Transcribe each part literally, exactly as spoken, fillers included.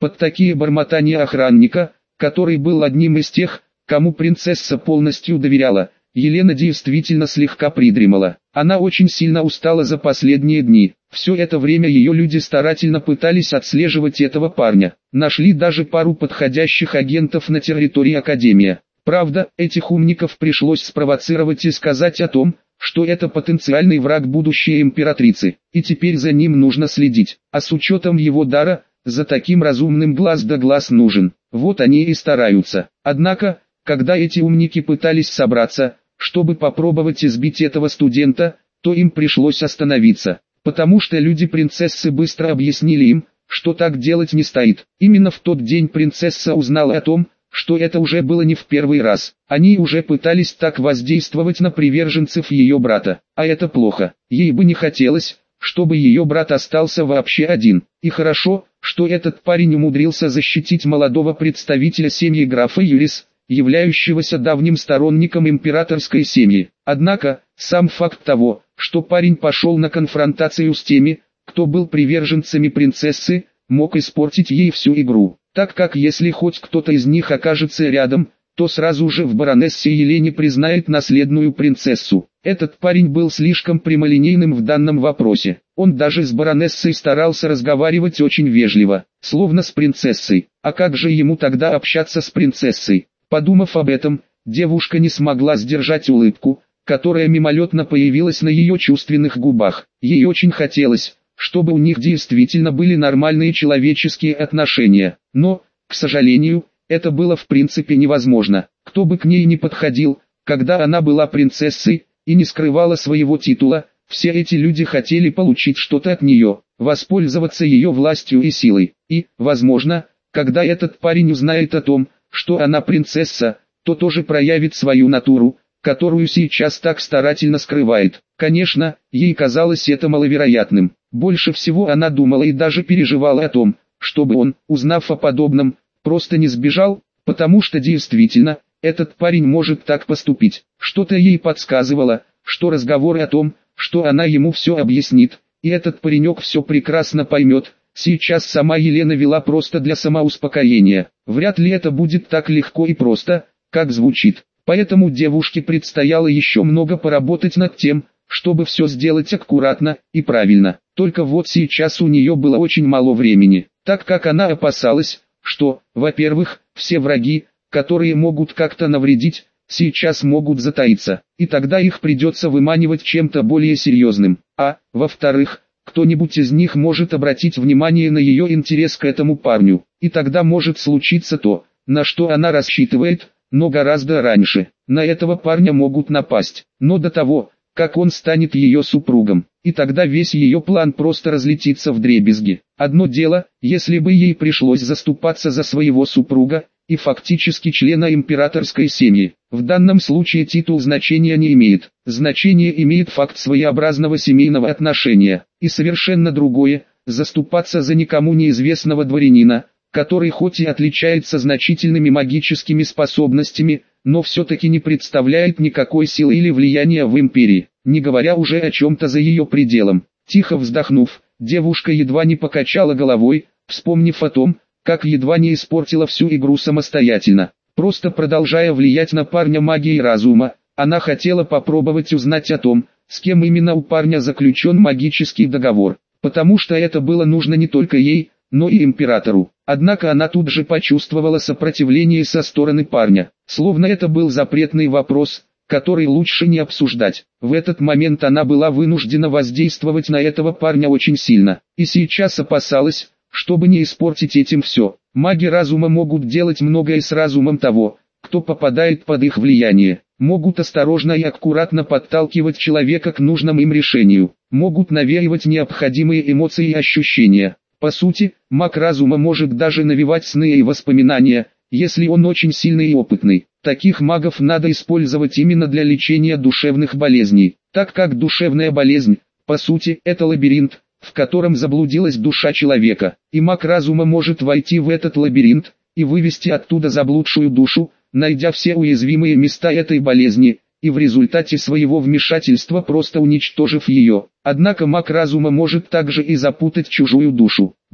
Под такие бормотания охранника, который был одним из тех, кому принцесса полностью доверяла, Елена действительно слегка придремала. Она очень сильно устала за последние дни. Все это время ее люди старательно пытались отслеживать этого парня. Нашли даже пару подходящих агентов на территории Академии. Правда, этих умников пришлось спровоцировать и сказать о том, что это потенциальный враг будущей императрицы, и теперь за ним нужно следить. А с учетом его дара, за таким разумным глаз да глаз нужен. Вот они и стараются. Однако, когда эти умники пытались собраться, чтобы попробовать избить этого студента, то им пришлось остановиться, потому что люди принцессы быстро объяснили им, что так делать не стоит. Именно в тот день принцесса узнала о том, что это уже было не в первый раз. Они уже пытались так воздействовать на приверженцев ее брата, а это плохо. Ей бы не хотелось, чтобы ее брат остался вообще один. И хорошо, что этот парень умудрился защитить молодого представителя семьи графа Юрис, являющегося давним сторонником императорской семьи. Однако, сам факт того, что парень пошел на конфронтацию с теми, кто был приверженцами принцессы, мог испортить ей всю игру, так как если хоть кто-то из них окажется рядом, то сразу же в баронессе Елене признает наследную принцессу. Этот парень был слишком прямолинейным в данном вопросе. Он даже с баронессой старался разговаривать очень вежливо, словно с принцессой. А как же ему тогда общаться с принцессой? Подумав об этом, девушка не смогла сдержать улыбку, которая мимолетно появилась на ее чувственных губах. Ей очень хотелось, чтобы у них действительно были нормальные человеческие отношения. Но, к сожалению, это было в принципе невозможно. Кто бы к ней ни подходил, когда она была принцессой и не скрывала своего титула, все эти люди хотели получить что-то от нее, воспользоваться ее властью и силой. И, возможно, когда этот парень узнает о том, что она принцесса, то тоже проявит свою натуру, которую сейчас так старательно скрывает. Конечно, ей казалось это маловероятным. Больше всего она думала и даже переживала о том, чтобы он, узнав о подобном, просто не сбежал, потому что действительно, этот парень может так поступить. Что-то ей подсказывало, что разговоры о том, что она ему все объяснит, и этот паренек все прекрасно поймет, сейчас сама Елена вела просто для самоуспокоения. Вряд ли это будет так легко и просто, как звучит. Поэтому девушке предстояло еще много поработать над тем, чтобы все сделать аккуратно и правильно. Только вот сейчас у нее было очень мало времени, так как она опасалась, что, во-первых, все враги, которые могут как-то навредить, сейчас могут затаиться, и тогда их придется выманивать чем-то более серьезным. А, во-вторых, кто-нибудь из них может обратить внимание на ее интерес к этому парню, и тогда может случиться то, на что она рассчитывает, но гораздо раньше. На этого парня могут напасть, но до того, как он станет ее супругом, и тогда весь ее план просто разлетится вдребезги. Одно дело, если бы ей пришлось заступаться за своего супруга, и фактически члена императорской семьи. В данном случае титул значения не имеет. Значение имеет факт своеобразного семейного отношения. И совершенно другое, заступаться за никому неизвестного дворянина, который хоть и отличается значительными магическими способностями, но все-таки не представляет никакой силы или влияния в империи, не говоря уже о чем-то за ее пределом. Тихо вздохнув, девушка едва не покачала головой, вспомнив о том, как едва не испортила всю игру самостоятельно. Просто продолжая влиять на парня магией разума, она хотела попробовать узнать о том, с кем именно у парня заключен магический договор, потому что это было нужно не только ей, но и императору. Однако она тут же почувствовала сопротивление со стороны парня, словно это был запретный вопрос, который лучше не обсуждать. В этот момент она была вынуждена воздействовать на этого парня очень сильно, и сейчас опасалась, чтобы не испортить этим все. Маги разума могут делать многое с разумом того, кто попадает под их влияние. Могут осторожно и аккуратно подталкивать человека к нужному им решению. Могут навеивать необходимые эмоции и ощущения. По сути, маг разума может даже навевать сны и воспоминания, если он очень сильный и опытный. Таких магов надо использовать именно для лечения душевных болезней, так как душевная болезнь, по сути, это лабиринт, в котором заблудилась душа человека, и маг разума может войти в этот лабиринт и вывести оттуда заблудшую душу, найдя все уязвимые места этой болезни, и в результате своего вмешательства просто уничтожив ее. Однако маг разума может также и запутать чужую душу.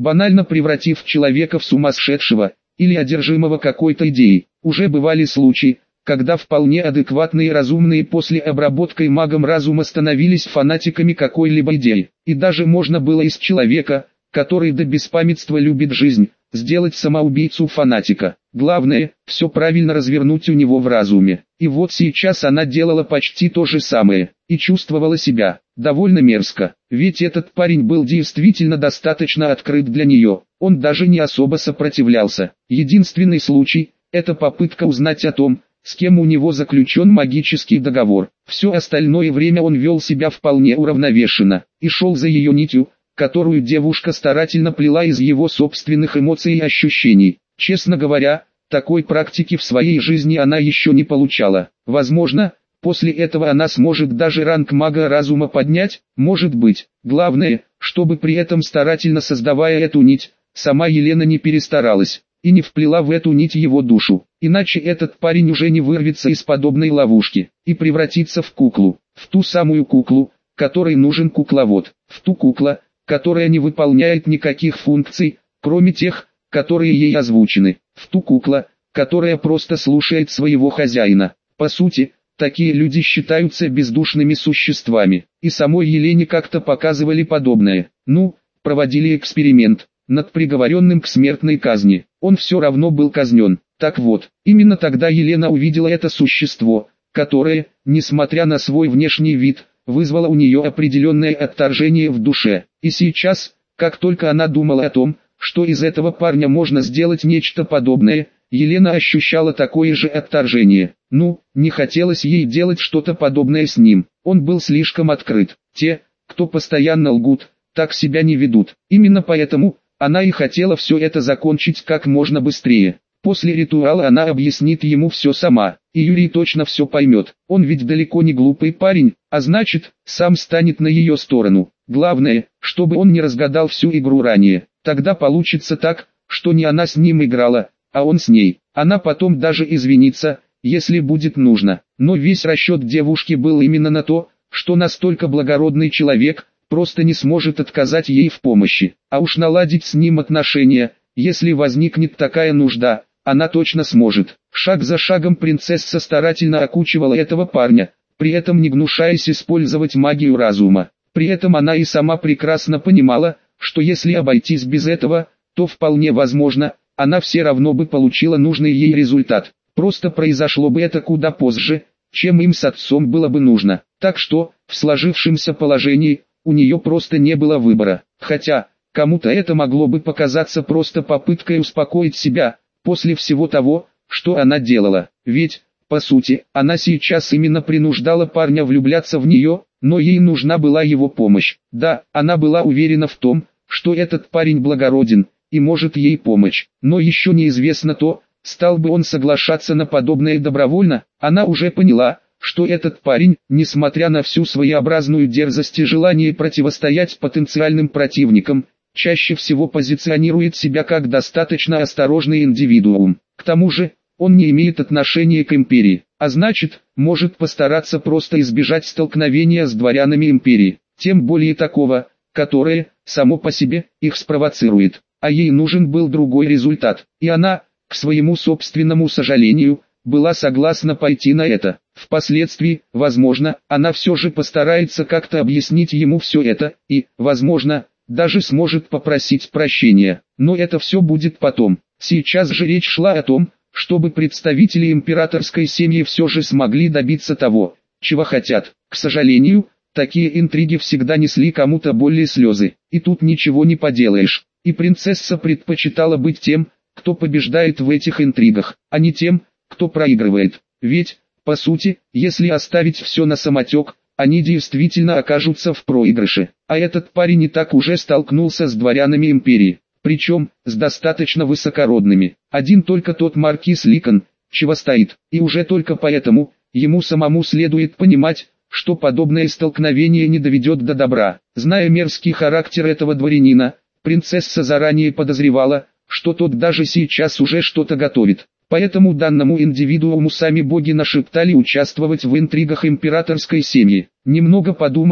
банально превратив человека в сумасшедшего или одержимого какой-то идеей. Уже бывали случаи, когда вполне адекватные и разумные после обработки магом разума становились фанатиками какой-либо идеи. И даже можно было из человека, который до беспамятства любит жизнь, сделать самоубийцу-фанатика. Главное, все правильно развернуть у него в разуме. И вот сейчас она делала почти то же самое, и чувствовала себя довольно мерзко. Ведь этот парень был действительно достаточно открыт для нее, он даже не особо сопротивлялся. Единственный случай – это попытка узнать о том, с кем у него заключен магический договор. Все остальное время он вел себя вполне уравновешенно, и шел за ее нитью, которую девушка старательно плела из его собственных эмоций и ощущений. Честно говоря, такой практики в своей жизни она еще не получала. Возможно, после этого она сможет даже ранг мага разума поднять, может быть. Главное, чтобы при этом старательно создавая эту нить, сама Елена не перестаралась и не вплела в эту нить его душу. Иначе этот парень уже не вырвется из подобной ловушки и превратится в куклу, в ту самую куклу, которой нужен кукловод, в ту куклу, которая не выполняет никаких функций, кроме тех, которые ей озвучены, в ту куклу, которая просто слушает своего хозяина. По сути, такие люди считаются бездушными существами, и самой Елене как-то показывали подобное. Ну, проводили эксперимент над приговоренным к смертной казни. Он все равно был казнен. Так вот, именно тогда Елена увидела это существо, которое, несмотря на свой внешний вид, вызвало у нее определенное отторжение в душе. И сейчас, как только она думала о том, что из этого парня можно сделать нечто подобное, Елена ощущала такое же отторжение. Ну, не хотелось ей делать что-то подобное с ним. Он был слишком открыт. Те, кто постоянно лгут, так себя не ведут. Именно поэтому она и хотела все это закончить как можно быстрее. После ритуала она объяснит ему все сама, и Юрий точно все поймет. Он ведь далеко не глупый парень, а значит, сам станет на ее сторону. Главное, чтобы он не разгадал всю игру ранее. Тогда получится так, что не она с ним играла, а он с ней. Она потом даже извинится, если будет нужно. Но весь расчет девушки был именно на то, что настолько благородный человек просто не сможет отказать ей в помощи. А уж наладить с ним отношения, если возникнет такая нужда, она точно сможет. Шаг за шагом принцесса старательно окучивала этого парня, при этом не гнушаясь использовать магию разума. При этом она и сама прекрасно понимала, что если обойтись без этого, то вполне возможно, она все равно бы получила нужный ей результат. Просто произошло бы это куда позже, чем им с отцом было бы нужно. Так что, в сложившемся положении, у нее просто не было выбора. Хотя, кому-то это могло бы показаться просто попыткой успокоить себя, после всего того, что она делала. Ведь, по сути, она сейчас именно принуждала парня влюбляться в нее, но ей нужна была его помощь. Да, она была уверена в том, что этот парень благороден и может ей помочь. Но еще неизвестно то, стал бы он соглашаться на подобное добровольно. Она уже поняла, что этот парень, несмотря на всю своеобразную дерзость и желание противостоять потенциальным противникам, чаще всего позиционирует себя как достаточно осторожный индивидуум. К тому же, он не имеет отношения к империи, а значит, может постараться просто избежать столкновения с дворянами империи, тем более такого, которое, само по себе, их спровоцирует. А ей нужен был другой результат, и она, к своему собственному сожалению, была согласна пойти на это. Впоследствии, возможно, она все же постарается как-то объяснить ему все это, и, возможно, даже сможет попросить прощения. Но это все будет потом. Сейчас же речь шла о том, чтобы представители императорской семьи все же смогли добиться того, чего хотят. К сожалению, такие интриги всегда несли кому-то боль и слезы, и тут ничего не поделаешь. И принцесса предпочитала быть тем, кто побеждает в этих интригах, а не тем, кто проигрывает. Ведь, по сути, если оставить все на самотек, они действительно окажутся в проигрыше. А этот парень и так уже столкнулся с дворянами империи, причем, с достаточно высокородными. Один только тот маркиз Ликон, чего стоит, и уже только поэтому, ему самому следует понимать, что подобное столкновение не доведет до добра. Зная мерзкий характер этого дворянина, принцесса заранее подозревала, что тот даже сейчас уже что-то готовит. Поэтому данному индивидууму сами боги нашептали участвовать в интригах императорской семьи. Немного подумав,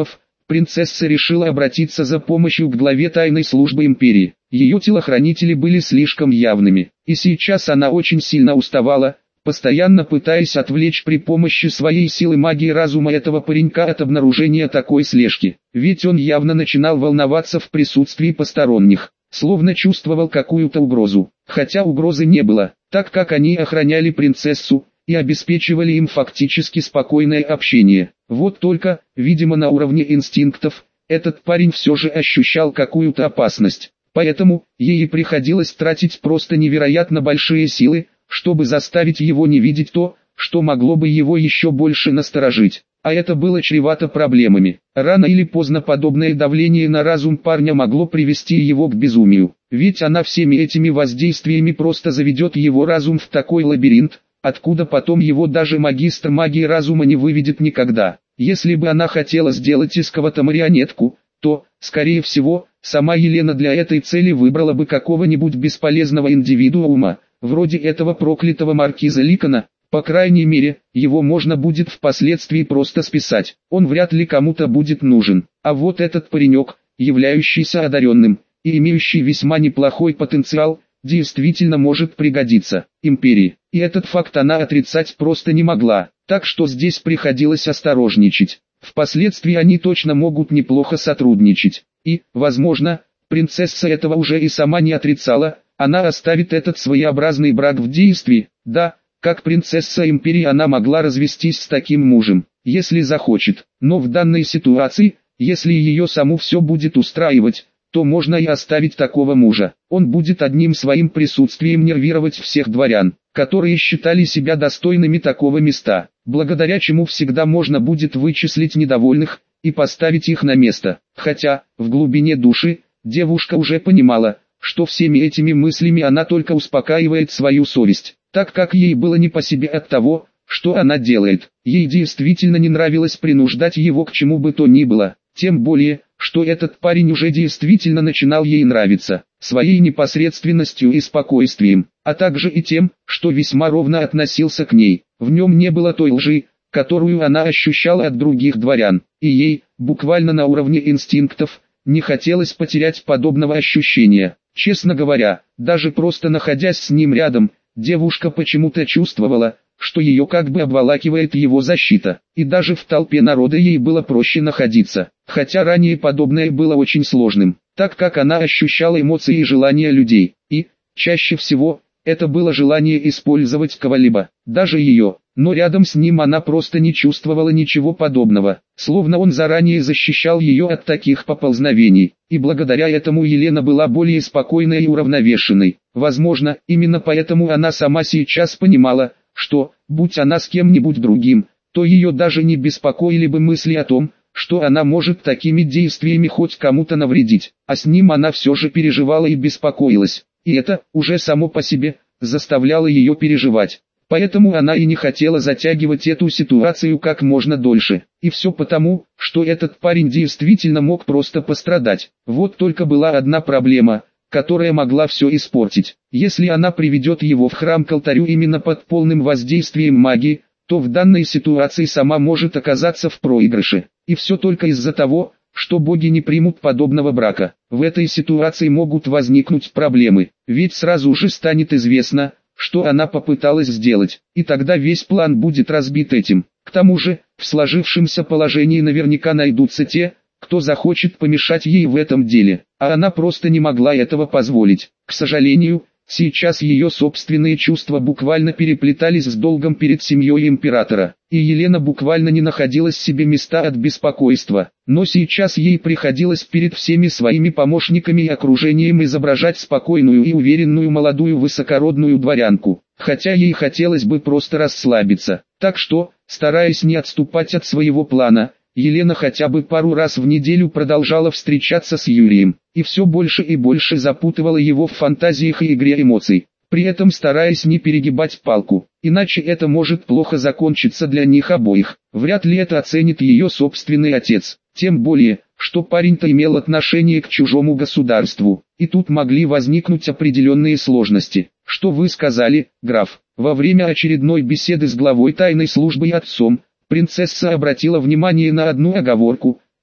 принцесса решила обратиться за помощью к главе тайной службы империи. Ее телохранители были слишком явными, и сейчас она очень сильно уставала, постоянно пытаясь отвлечь при помощи своей силы магии разума этого паренька от обнаружения такой слежки. Ведь он явно начинал волноваться в присутствии посторонних, словно чувствовал какую-то угрозу, хотя угрозы не было, так как они охраняли принцессу и обеспечивали им фактически спокойное общение. Вот только, видимо на уровне инстинктов, этот парень все же ощущал какую-то опасность, поэтому ей приходилось тратить просто невероятно большие силы, чтобы заставить его не видеть то, что могло бы его еще больше насторожить. А это было чревато проблемами. Рано или поздно подобное давление на разум парня могло привести его к безумию. Ведь она всеми этими воздействиями просто заведет его разум в такой лабиринт, откуда потом его даже магистр магии разума не выведет никогда. Если бы она хотела сделать из кого-то марионетку, то, скорее всего, сама Елена для этой цели выбрала бы какого-нибудь бесполезного индивидуума, вроде этого проклятого маркиза Ликона. По крайней мере, его можно будет впоследствии просто списать, он вряд ли кому-то будет нужен. А вот этот паренек, являющийся одаренным и имеющий весьма неплохой потенциал, действительно может пригодиться империи. И этот факт она отрицать просто не могла, так что здесь приходилось осторожничать. Впоследствии они точно могут неплохо сотрудничать. И, возможно, принцесса этого уже и сама не отрицала, она оставит этот своеобразный брак в действии. Да, как принцесса империи она могла развестись с таким мужем, если захочет. Но в данной ситуации, если ее саму все будет устраивать, то можно и оставить такого мужа. Он будет одним своим присутствием нервировать всех дворян, которые считали себя достойными такого места, благодаря чему всегда можно будет вычислить недовольных и поставить их на место. Хотя, в глубине души, девушка уже понимала, что всеми этими мыслями она только успокаивает свою совесть, так как ей было не по себе от того, что она делает. Ей действительно не нравилось принуждать его к чему бы то ни было, тем более, что этот парень уже действительно начинал ей нравиться, своей непосредственностью и спокойствием, а также и тем, что весьма ровно относился к ней. В нем не было той лжи, которую она ощущала от других дворян, и ей, буквально на уровне инстинктов, не хотелось потерять подобного ощущения. Честно говоря, даже просто находясь с ним рядом, девушка почему-то чувствовала, что ее как бы обволакивает его защита, и даже в толпе народа ей было проще находиться, хотя ранее подобное было очень сложным, так как она ощущала эмоции и желания людей, и, чаще всего, это было желание использовать кого-либо, даже ее, но рядом с ним она просто не чувствовала ничего подобного, словно он заранее защищал ее от таких поползновений, и благодаря этому Елена была более спокойной и уравновешенной. Возможно, именно поэтому она сама сейчас понимала, что, будь она с кем-нибудь другим, то ее даже не беспокоили бы мысли о том, что она может такими действиями хоть кому-то навредить, а с ним она все же переживала и беспокоилась, и это, уже само по себе, заставляло ее переживать. Поэтому она и не хотела затягивать эту ситуацию как можно дольше. И все потому, что этот парень действительно мог просто пострадать. Вот только была одна проблема, которая могла все испортить. Если она приведет его в храм к алтарю именно под полным воздействием магии, то в данной ситуации сама может оказаться в проигрыше. И все только из-за того, что боги не примут подобного брака. В этой ситуации могут возникнуть проблемы, ведь сразу же станет известно, что она попыталась сделать, и тогда весь план будет разбит этим. К тому же, в сложившемся положении наверняка найдутся те, кто захочет помешать ей в этом деле, а она просто не могла этого позволить. К сожалению, сейчас ее собственные чувства буквально переплетались с долгом перед семьей императора, и Елена буквально не находила себе места от беспокойства, но сейчас ей приходилось перед всеми своими помощниками и окружением изображать спокойную и уверенную молодую высокородную дворянку, хотя ей хотелось бы просто расслабиться. Так что, стараясь не отступать от своего плана, Елена хотя бы пару раз в неделю продолжала встречаться с Юрием, и все больше и больше запутывала его в фантазиях и игре эмоций, при этом стараясь не перегибать палку, иначе это может плохо закончиться для них обоих. Вряд ли это оценит ее собственный отец, тем более, что парень-то имел отношение к чужому государству, и тут могли возникнуть определенные сложности. Что вы сказали, граф? Во время очередной беседы с главой тайной службы и отцом, принцесса обратила внимание на одну оговорку,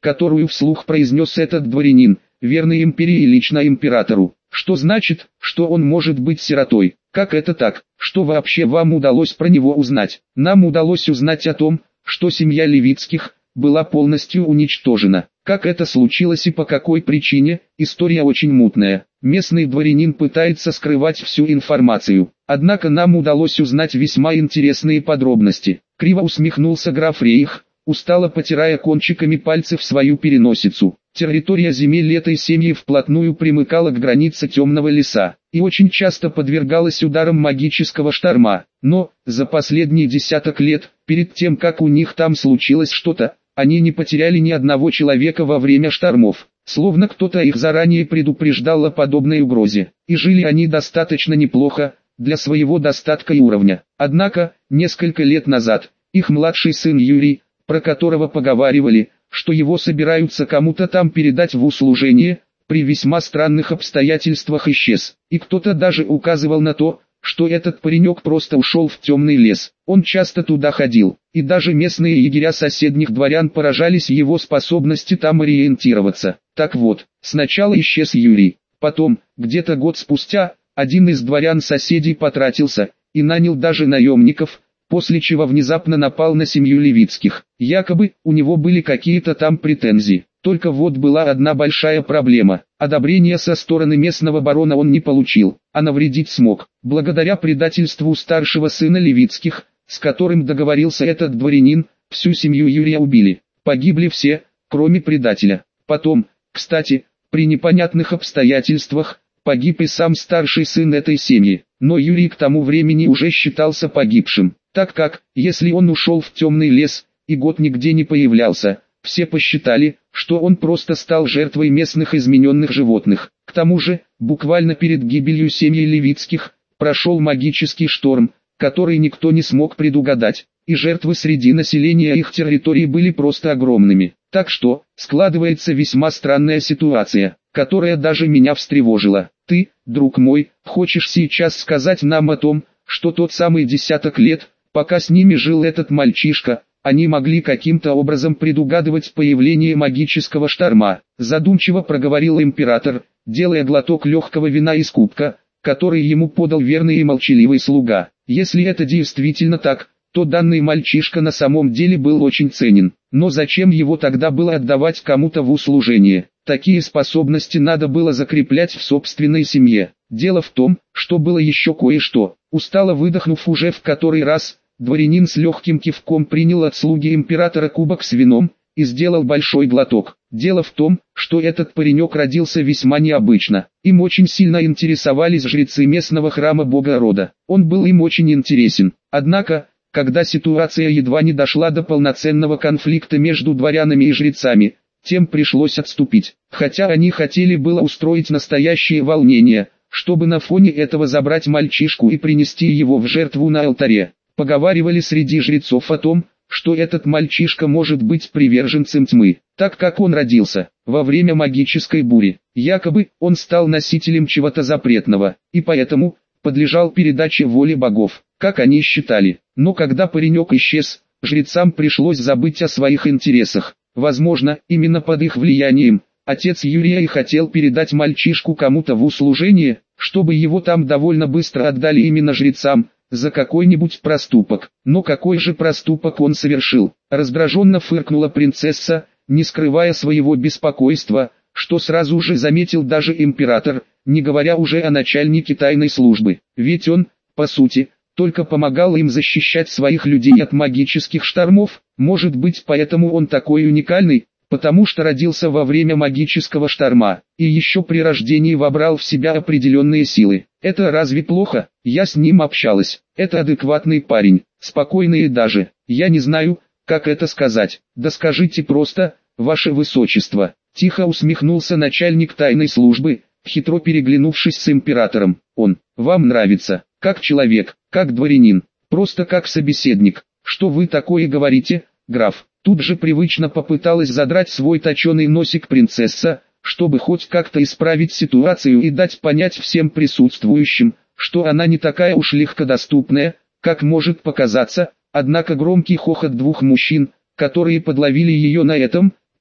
которую вслух произнес этот дворянин, верный империи и лично императору. Что значит, что он может быть сиротой? Как это так? Что вообще вам удалось про него узнать? Нам удалось узнать о том, что семья Левицких была полностью уничтожена. Как это случилось и по какой причине, история очень мутная. Местный дворянин пытается скрывать всю информацию. Однако нам удалось узнать весьма интересные подробности. Криво усмехнулся граф Рейх, устало потирая кончиками пальцев свою переносицу. Территория земель этой семьи вплотную примыкала к границе темного леса, и очень часто подвергалась ударам магического шторма. Но, за последние десяток лет, перед тем как у них там случилось что-то, они не потеряли ни одного человека во время штормов. Словно кто-то их заранее предупреждал о подобной угрозе. И жили они достаточно неплохо, для своего достатка и уровня. Однако, несколько лет назад, их младший сын Юрий, про которого поговаривали, что его собираются кому-то там передать в услужение, при весьма странных обстоятельствах исчез. И кто-то даже указывал на то, что этот паренек просто ушел в темный лес. Он часто туда ходил, и даже местные егеря соседних дворян поражались его способности там ориентироваться. Так вот, сначала исчез Юрий, потом, где-то год спустя, один из дворян-соседей потратился, и нанял даже наемников, после чего внезапно напал на семью Левицких. Якобы, у него были какие-то там претензии. Только вот была одна большая проблема. Одобрения со стороны местного барона он не получил, а навредить смог. Благодаря предательству старшего сына Левицких, с которым договорился этот дворянин, всю семью Юрия убили. Погибли все, кроме предателя. Потом, кстати, при непонятных обстоятельствах, погиб и сам старший сын этой семьи. Но Юрий к тому времени уже считался погибшим, так как, если он ушел в темный лес, и год нигде не появлялся, все посчитали, что он просто стал жертвой местных измененных животных. К тому же, буквально перед гибелью семьи Левицких, прошел магический шторм, который никто не смог предугадать, и жертвы среди населения их территории были просто огромными. Так что, складывается весьма странная ситуация, которая даже меня встревожила. Ты, друг мой, хочешь сейчас сказать нам о том, что тот самый десяток лет, пока с ними жил этот мальчишка, они могли каким-то образом предугадывать появление магического шторма? Задумчиво проговорил император, делая глоток легкого вина из кубка, который ему подал верный и молчаливый слуга. Если это действительно так, то данный мальчишка на самом деле был очень ценен. Но зачем его тогда было отдавать кому-то в услужение? Такие способности надо было закреплять в собственной семье. Дело в том, что было еще кое-что. Устало выдохнув уже в который раз, дворянин с легким кивком принял от слуги императора кубок с вином и сделал большой глоток. Дело в том, что этот паренек родился весьма необычно. Им очень сильно интересовались жрецы местного храма бога рода. Он был им очень интересен. Однако, когда ситуация едва не дошла до полноценного конфликта между дворянами и жрецами, тем пришлось отступить. Хотя они хотели было устроить настоящее волнение, чтобы на фоне этого забрать мальчишку и принести его в жертву на алтаре. Поговаривали среди жрецов о том, что этот мальчишка может быть приверженцем тьмы, так как он родился во время магической бури. Якобы, он стал носителем чего-то запретного, и поэтому подлежал передаче воле богов, как они считали. Но когда паренек исчез, жрецам пришлось забыть о своих интересах. Возможно, именно под их влиянием, отец Юрия и хотел передать мальчишку кому-то в услужение, чтобы его там довольно быстро отдали именно жрецам, за какой-нибудь проступок. Но какой же проступок он совершил? Раздраженно фыркнула принцесса, не скрывая своего беспокойства, что сразу же заметил даже император, не говоря уже о начальнике тайной службы. Ведь он, по сути, только помогал им защищать своих людей от магических штормов. Может быть, поэтому он такой уникальный, потому что родился во время магического шторма, и еще при рождении вобрал в себя определенные силы. Это разве плохо? Я с ним общалась. Это адекватный парень, спокойный и даже, я не знаю, как это сказать. Да скажите просто, ваше высочество. Тихо усмехнулся начальник тайной службы, хитро переглянувшись с императором. Он, вам нравится, как человек, как дворянин, просто как собеседник. Что вы такое говорите, граф? Тут же привычно попыталась задрать свой точеный носик принцесса, чтобы хоть как-то исправить ситуацию и дать понять всем присутствующим, что она не такая уж легкодоступная, как может показаться. Однако громкий хохот двух мужчин, которые подловили ее на этом,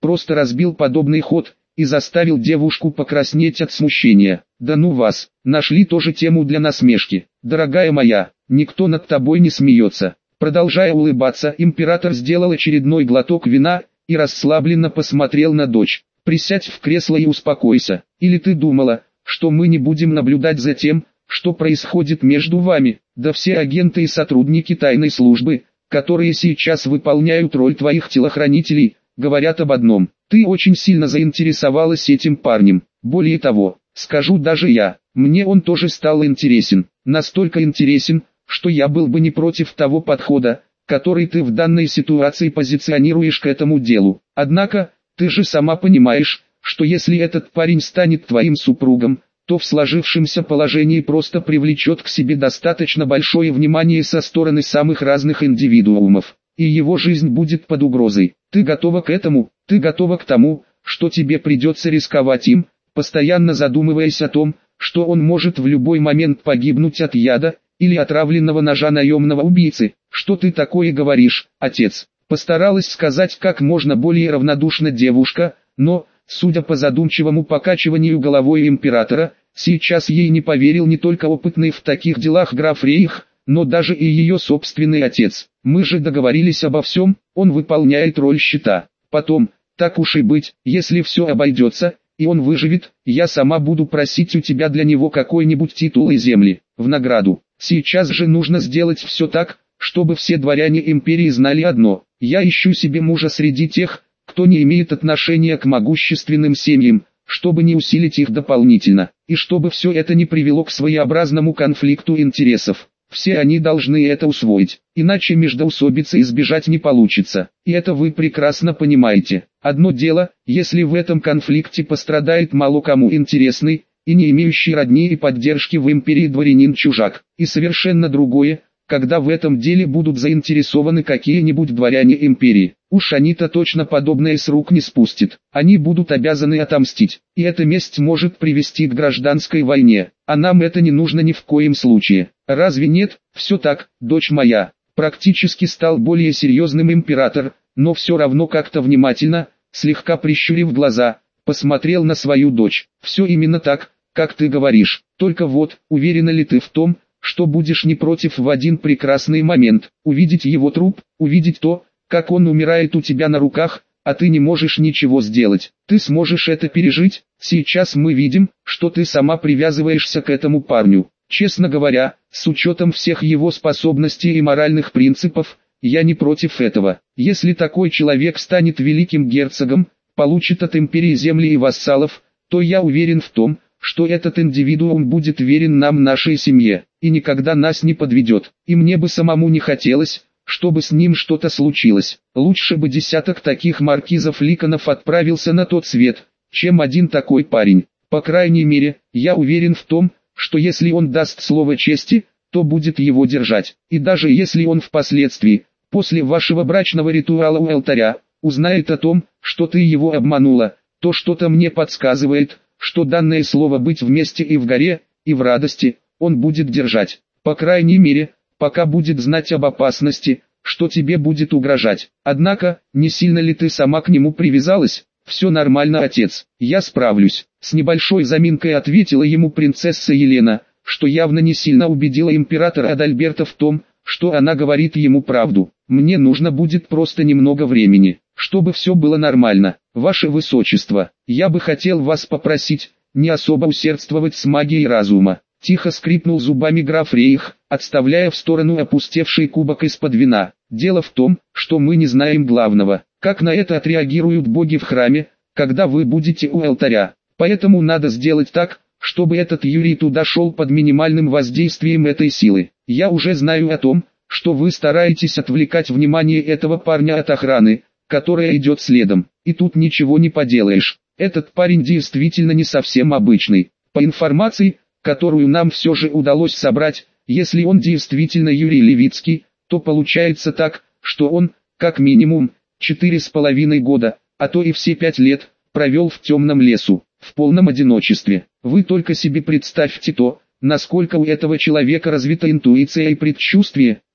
просто разбил подобный ход и заставил девушку покраснеть от смущения. Да ну вас, нашли тоже тему для насмешки. Дорогая моя, никто над тобой не смеется. Продолжая улыбаться, император сделал очередной глоток вина и расслабленно посмотрел на дочь. Присядь в кресло и успокойся. Или ты думала, что мы не будем наблюдать за тем, что происходит между вами? Да все агенты и сотрудники тайной службы, которые сейчас выполняют роль твоих телохранителей, говорят об одном. Ты очень сильно заинтересовалась этим парнем. Более того, скажу даже я, мне он тоже стал интересен. Настолько интересен, что я был бы не против того подхода, который ты в данной ситуации позиционируешь к этому делу. Однако, ты же сама понимаешь, что если этот парень станет твоим супругом, то в сложившемся положении просто привлечет к себе достаточно большое внимание со стороны самых разных индивидуумов, и его жизнь будет под угрозой. Ты готова к этому? Ты готова к тому, что тебе придется рисковать им, постоянно задумываясь о том, что он может в любой момент погибнуть от яда или отравленного ножа наемного убийцы? Что ты такое говоришь, отец? Постаралась сказать как можно более равнодушно девушка, но, судя по задумчивому покачиванию головой императора, сейчас ей не поверил не только опытный в таких делах граф Рейх, но даже и ее собственный отец. Мы же договорились обо всем, он выполняет роль щита. Потом, так уж и быть, если все обойдется, и он выживет, я сама буду просить у тебя для него какой-нибудь титул и земли, в награду. Сейчас же нужно сделать все так, чтобы все дворяне империи знали одно: я ищу себе мужа среди тех, кто не имеет отношения к могущественным семьям, чтобы не усилить их дополнительно, и чтобы все это не привело к своеобразному конфликту интересов. Все они должны это усвоить, иначе междоусобицы избежать не получится, и это вы прекрасно понимаете. Одно дело, если в этом конфликте пострадает мало кому интересный, и не имеющий родни и поддержки в империи дворянин-чужак, и совершенно другое, когда в этом деле будут заинтересованы какие-нибудь дворяне империи. Уж они-то точно подобное с рук не спустят. Они будут обязаны отомстить, и эта месть может привести к гражданской войне, а нам это не нужно ни в коем случае. Разве нет? Все так, дочь моя. Практически стал более серьезным император, но все равно как-то внимательно, слегка прищурив глаза, посмотрел на свою дочь. Все именно так, как ты говоришь. Только вот, уверена ли ты в том, что будешь не против в один прекрасный момент увидеть его труп, увидеть то, как он умирает у тебя на руках, а ты не можешь ничего сделать? Ты сможешь это пережить? Сейчас мы видим, что ты сама привязываешься к этому парню. Честно говоря, с учетом всех его способностей и моральных принципов, я не против этого. Если такой человек станет великим герцогом, получит от империи земли и вассалов, то я уверен в том, что этот индивидуум будет верен нам, нашей семье, и никогда нас не подведет. И мне бы самому не хотелось, чтобы с ним что-то случилось. Лучше бы десяток таких маркизов-ликонов отправился на тот свет, чем один такой парень. По крайней мере, я уверен в том, что если он даст слово чести, то будет его держать. И даже если он впоследствии, после вашего брачного ритуала у алтаря, узнает о том, что ты его обманула, то что-то мне подсказывает, что данное слово «быть вместе» и в горе, и в радости, он будет держать. По крайней мере, пока будет знать об опасности, что тебе будет угрожать. Однако, не сильно ли ты сама к нему привязалась? Все нормально, отец, я справлюсь. С небольшой заминкой ответила ему принцесса Елена, что явно не сильно убедила императора Адальберта в том, что она говорит ему правду. Мне нужно будет просто немного времени, чтобы все было нормально. Ваше Высочество, я бы хотел вас попросить, не особо усердствовать с магией разума. Тихо скрипнул зубами граф Рейх, отставляя в сторону опустевший кубок из-под вина. Дело в том, что мы не знаем главного, как на это отреагируют боги в храме, когда вы будете у алтаря. Поэтому надо сделать так, чтобы этот Юрий туда шел под минимальным воздействием этой силы. Я уже знаю о том, что вы стараетесь отвлекать внимание этого парня от охраны, которая идет следом. И тут ничего не поделаешь. Этот парень действительно не совсем обычный. По информации, которую нам все же удалось собрать, если он действительно Юрий Левицкий, то получается так, что он, как минимум, четыре с половиной года, а то и все пять лет, провел в темном лесу, в полном одиночестве. Вы только себе представьте то, насколько у этого человека развита интуиция и предчувствие.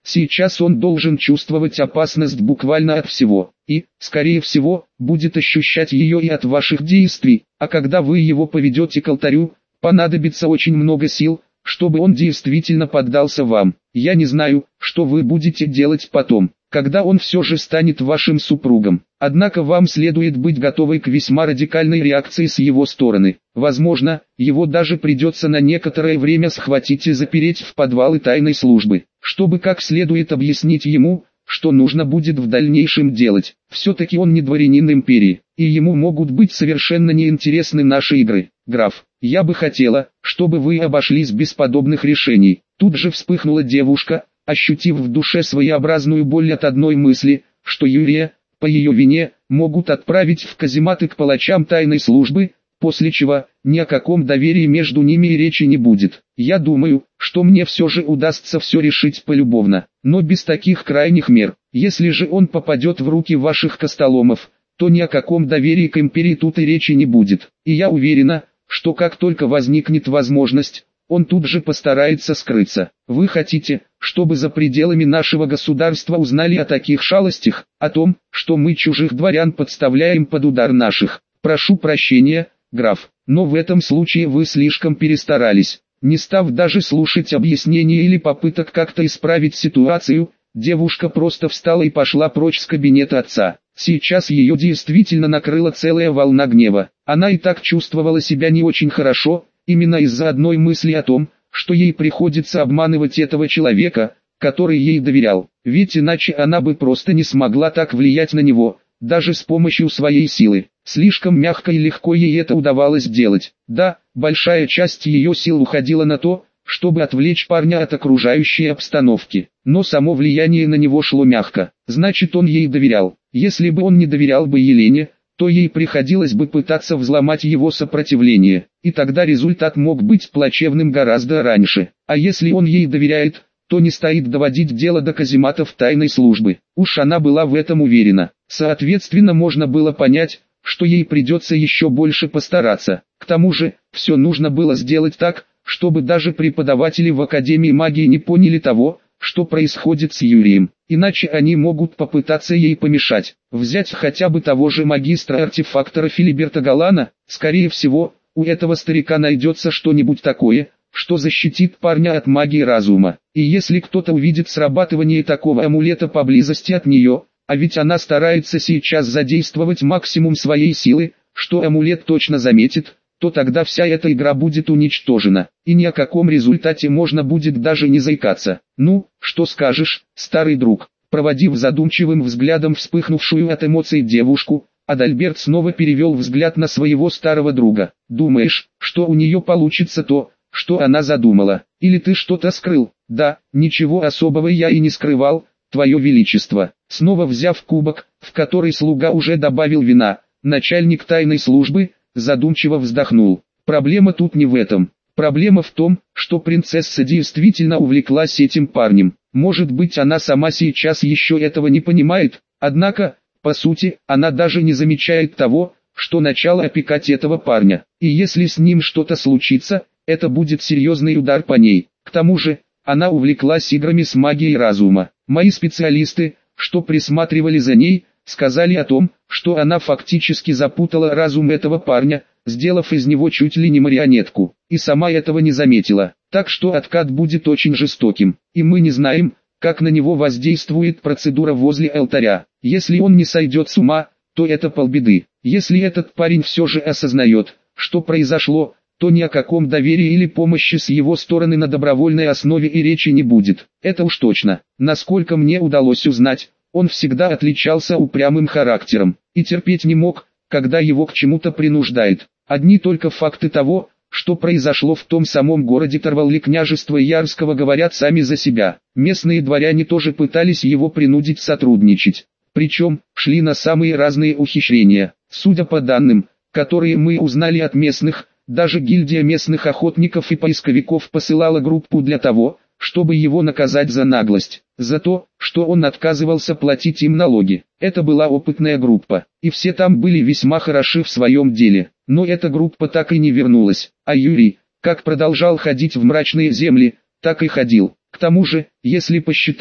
Сейчас он должен чувствовать опасность буквально от всего, и, скорее всего, будет ощущать ее и от ваших действий, а когда вы его поведете к алтарю, понадобится очень много сил, чтобы он действительно поддался вам. Я не знаю, что вы будете делать потом, когда он все же станет вашим супругом. Однако вам следует быть готовой к весьма радикальной реакции с его стороны. Возможно, его даже придется на некоторое время схватить и запереть в подвалы тайной службы, чтобы как следует объяснить ему, что нужно будет в дальнейшем делать. Все-таки он не дворянин империи, и ему могут быть совершенно неинтересны наши игры. Граф, я бы хотела, чтобы вы обошлись без подобных решений. Тут же вспыхнула девушка, ощутив в душе своеобразную боль от одной мысли, что Юрия, по ее вине, могут отправить в казематы к палачам тайной службы, после чего ни о каком доверии между ними и речи не будет. Я думаю, что мне все же удастся все решить полюбовно, но без таких крайних мер. Если же он попадет в руки ваших костоломов, то ни о каком доверии к империи тут и речи не будет. И я уверена, что как только возникнет возможность, он тут же постарается скрыться. Вы хотите, чтобы за пределами нашего государства узнали о таких шалостях, о том, что мы чужих дворян подставляем под удар наших? Прошу прощения, граф, но в этом случае вы слишком перестарались. Не став даже слушать объяснений или попыток как-то исправить ситуацию, девушка просто встала и пошла прочь с кабинета отца. Сейчас ее действительно накрыла целая волна гнева. Она и так чувствовала себя не очень хорошо, именно из-за одной мысли о том, что ей приходится обманывать этого человека, который ей доверял. Ведь иначе она бы просто не смогла так влиять на него, даже с помощью своей силы. Слишком мягко и легко ей это удавалось делать. Да, большая часть ее сил уходила на то, чтобы отвлечь парня от окружающей обстановки. Но само влияние на него шло мягко. Значит, он ей доверял. Если бы он не доверял бы Елене, то ей приходилось бы пытаться взломать его сопротивление. И тогда результат мог быть плачевным гораздо раньше. А если он ей доверяет, то не стоит доводить дело до казематов тайной службы. Уж она была в этом уверена. Соответственно, можно было понять, что ей придется еще больше постараться. К тому же, все нужно было сделать так, чтобы даже преподаватели в Академии магии не поняли того, что происходит с Юрием. Иначе они могут попытаться ей помешать. Взять хотя бы того же магистра-артефактора Филиберта Галана. Скорее всего, у этого старика найдется что-нибудь такое, что защитит парня от магии разума. И если кто-то увидит срабатывание такого амулета поблизости от нее, а ведь она старается сейчас задействовать максимум своей силы, что амулет точно заметит, то тогда вся эта игра будет уничтожена, и ни о каком результате можно будет даже не заикаться. Ну, что скажешь, старый друг? Проводив задумчивым взглядом вспыхнувшую от эмоций девушку, Адальберт снова перевел взгляд на своего старого друга. Думаешь, что у нее получится то, что она задумала? Или ты что-то скрыл? Да, ничего особого я и не скрывал, твое величество. Снова взяв кубок, в который слуга уже добавил вина, начальник тайной службы задумчиво вздохнул. Проблема тут не в этом. Проблема в том, что принцесса действительно увлеклась этим парнем. Может быть, она сама сейчас еще этого не понимает, однако, по сути, она даже не замечает того, что начала опекать этого парня. И если с ним что-то случится, это будет серьезный удар по ней. К тому же, она увлеклась играми с магией разума. Мои специалисты, что присматривали за ней, сказали о том, что она фактически запутала разум этого парня, сделав из него чуть ли не марионетку, и сама этого не заметила. Так что откат будет очень жестоким, и мы не знаем, как на него воздействует процедура возле алтаря. Если он не сойдет с ума, то это полбеды. Если этот парень все же осознает, что произошло, то ни о каком доверии или помощи с его стороны на добровольной основе и речи не будет. Это уж точно. Насколько мне удалось узнать, он всегда отличался упрямым характером, и терпеть не мог, когда его к чему-то принуждают. Одни только факты того, что произошло в том самом городе Тарвалли княжества Ярского, говорят сами за себя. Местные дворяне тоже пытались его принудить сотрудничать. Причем, шли на самые разные ухищрения. Судя по данным, которые мы узнали от местных, даже гильдия местных охотников и поисковиков посылала группу для того, чтобы его наказать за наглость, за то, что он отказывался платить им налоги. Это была опытная группа, и все там были весьма хороши в своем деле. Но эта группа так и не вернулась, а Юрий, как продолжал ходить в мрачные земли, так и ходил. К тому же, если посчитать,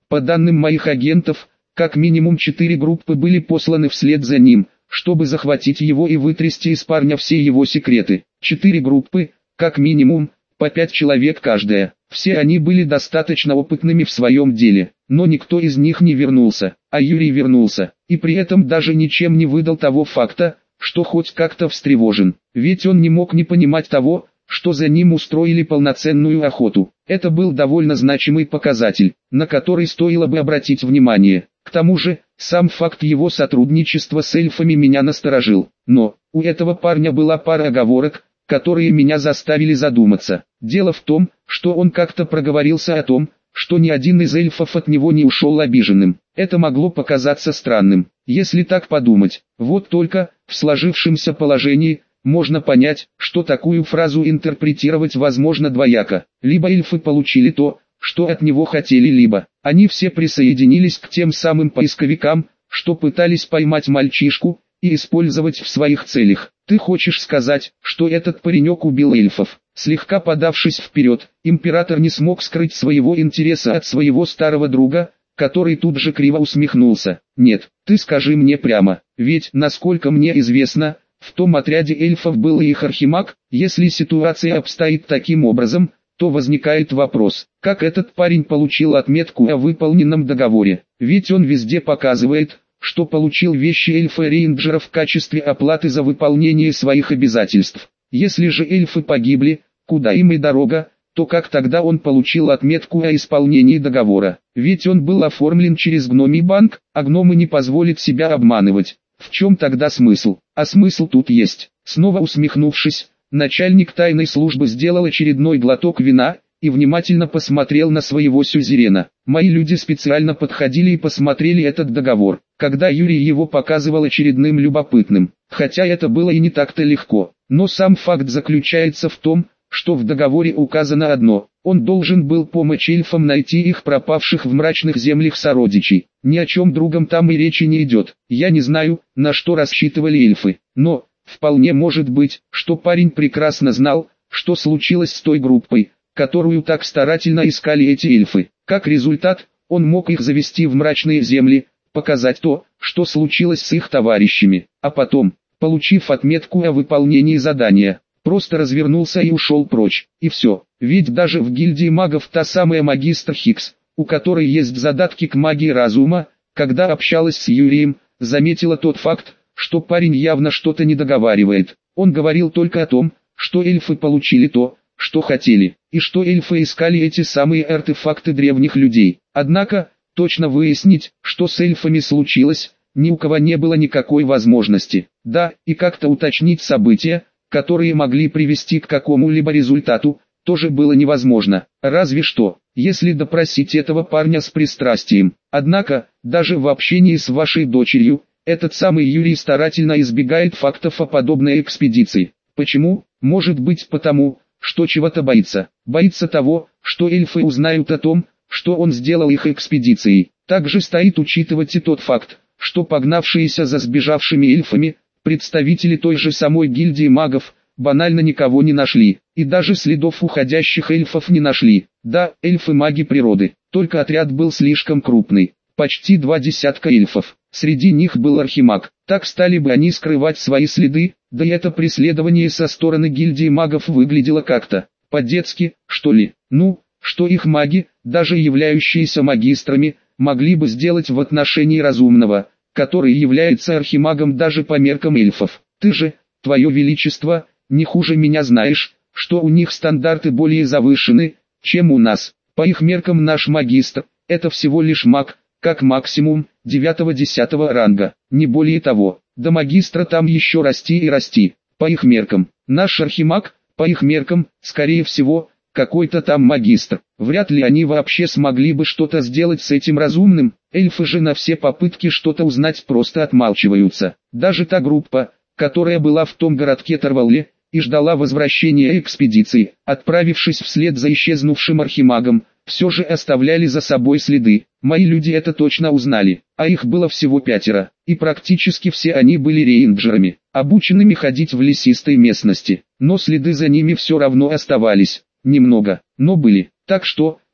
По данным моих агентов, как минимум четыре группы были посланы вслед за ним, чтобы захватить его и вытрясти из парня все его секреты. Четыре группы, как минимум, по пять человек каждая. Все они были достаточно опытными в своем деле, но никто из них не вернулся, а Юрий вернулся, и при этом даже ничем не выдал того факта, что хоть как-то встревожен, ведь он не мог не понимать того, что за ним устроили полноценную охоту. Это был довольно значимый показатель, на который стоило бы обратить внимание. К тому же, сам факт его сотрудничества с эльфами меня насторожил, но у этого парня была пара оговорок, которые меня заставили задуматься. Дело в том, что он как-то проговорился о том, что ни один из эльфов от него не ушел обиженным. Это могло показаться странным, если так подумать. Вот только, в сложившемся положении, можно понять, что такую фразу интерпретировать возможно двояко. Либо эльфы получили то, что от него хотели, либо они все присоединились к тем самым поисковикам, что пытались поймать мальчишку и использовать в своих целях. Ты хочешь сказать, что этот паренек убил эльфов? Слегка подавшись вперед, император не смог скрыть своего интереса от своего старого друга, который тут же криво усмехнулся. Нет, ты скажи мне прямо, ведь, насколько мне известно, в том отряде эльфов был и их архимаг. Если ситуация обстоит таким образом, то возникает вопрос, как этот парень получил отметку о выполненном договоре, ведь он везде показывает, что получил вещи эльфа-рейнджера в качестве оплаты за выполнение своих обязательств. Если же эльфы погибли, куда им и дорога, то как тогда он получил отметку о исполнении договора? Ведь он был оформлен через гномий банк, а гномы не позволят себя обманывать. В чем тогда смысл? А смысл тут есть. Снова усмехнувшись, начальник тайной службы сделал очередной глоток вина и внимательно посмотрел на своего сюзерена. Мои люди специально подходили и посмотрели этот договор, когда Юрий его показывал очередным любопытным. Хотя это было и не так-то легко. Но сам факт заключается в том, что в договоре указано одно: он должен был помочь эльфам найти их пропавших в мрачных землях сородичей. Ни о чем другом там и речи не идет. Я не знаю, на что рассчитывали эльфы, но вполне может быть, что парень прекрасно знал, что случилось с той группой, которую так старательно искали эти эльфы. Как результат, он мог их завести в мрачные земли, показать то, что случилось с их товарищами, а потом, получив отметку о выполнении задания, просто развернулся и ушел прочь. И все. Ведь даже в гильдии магов та самая магистр Хикс, у которой есть задатки к магии разума, когда общалась с Юрием, заметила тот факт, что парень явно что-то не договаривает. Он говорил только о том, что эльфы получили то, что хотели, и что эльфы искали эти самые артефакты древних людей. Однако, точно выяснить, что с эльфами случилось, ни у кого не было никакой возможности. Да, и как-то уточнить события, которые могли привести к какому-либо результату, тоже было невозможно. Разве что, если допросить этого парня с пристрастием. Однако, даже в общении с вашей дочерью, этот самый Юрий старательно избегает фактов о подобной экспедиции. Почему? Может быть потому, что чего-то боится. Боится того, что эльфы узнают о том, что он сделал их экспедицией. Также стоит учитывать и тот факт, что погнавшиеся за сбежавшими эльфами, представители той же самой гильдии магов, банально никого не нашли, и даже следов уходящих эльфов не нашли. Да, эльфы маги природы, только отряд был слишком крупный, почти два десятка эльфов, среди них был архимаг. Так стали бы они скрывать свои следы, да и это преследование со стороны гильдии магов выглядело как-то по-детски, что ли. Ну, что их маги, даже являющиеся магистрами, могли бы сделать в отношении разумного, который является архимагом даже по меркам эльфов. Ты же, твое величество, не хуже меня знаешь, что у них стандарты более завышены, чем у нас. По их меркам наш магистр – это всего лишь маг, как максимум, девятого-десятого ранга, не более того. До магистра там еще расти и расти. По их меркам, наш архимаг, по их меркам, скорее всего, какой-то там магистр. Вряд ли они вообще смогли бы что-то сделать с этим разумным. Эльфы же на все попытки что-то узнать просто отмалчиваются. Даже та группа, которая была в том городке Тарвалле и ждала возвращения экспедиции, отправившись вслед за исчезнувшим архимагом, все же оставляли за собой следы. Мои люди это точно узнали, а их было всего пятеро, и практически все они были рейнджерами, обученными ходить в лесистой местности, но следы за ними все равно оставались. Немного, но были, так что,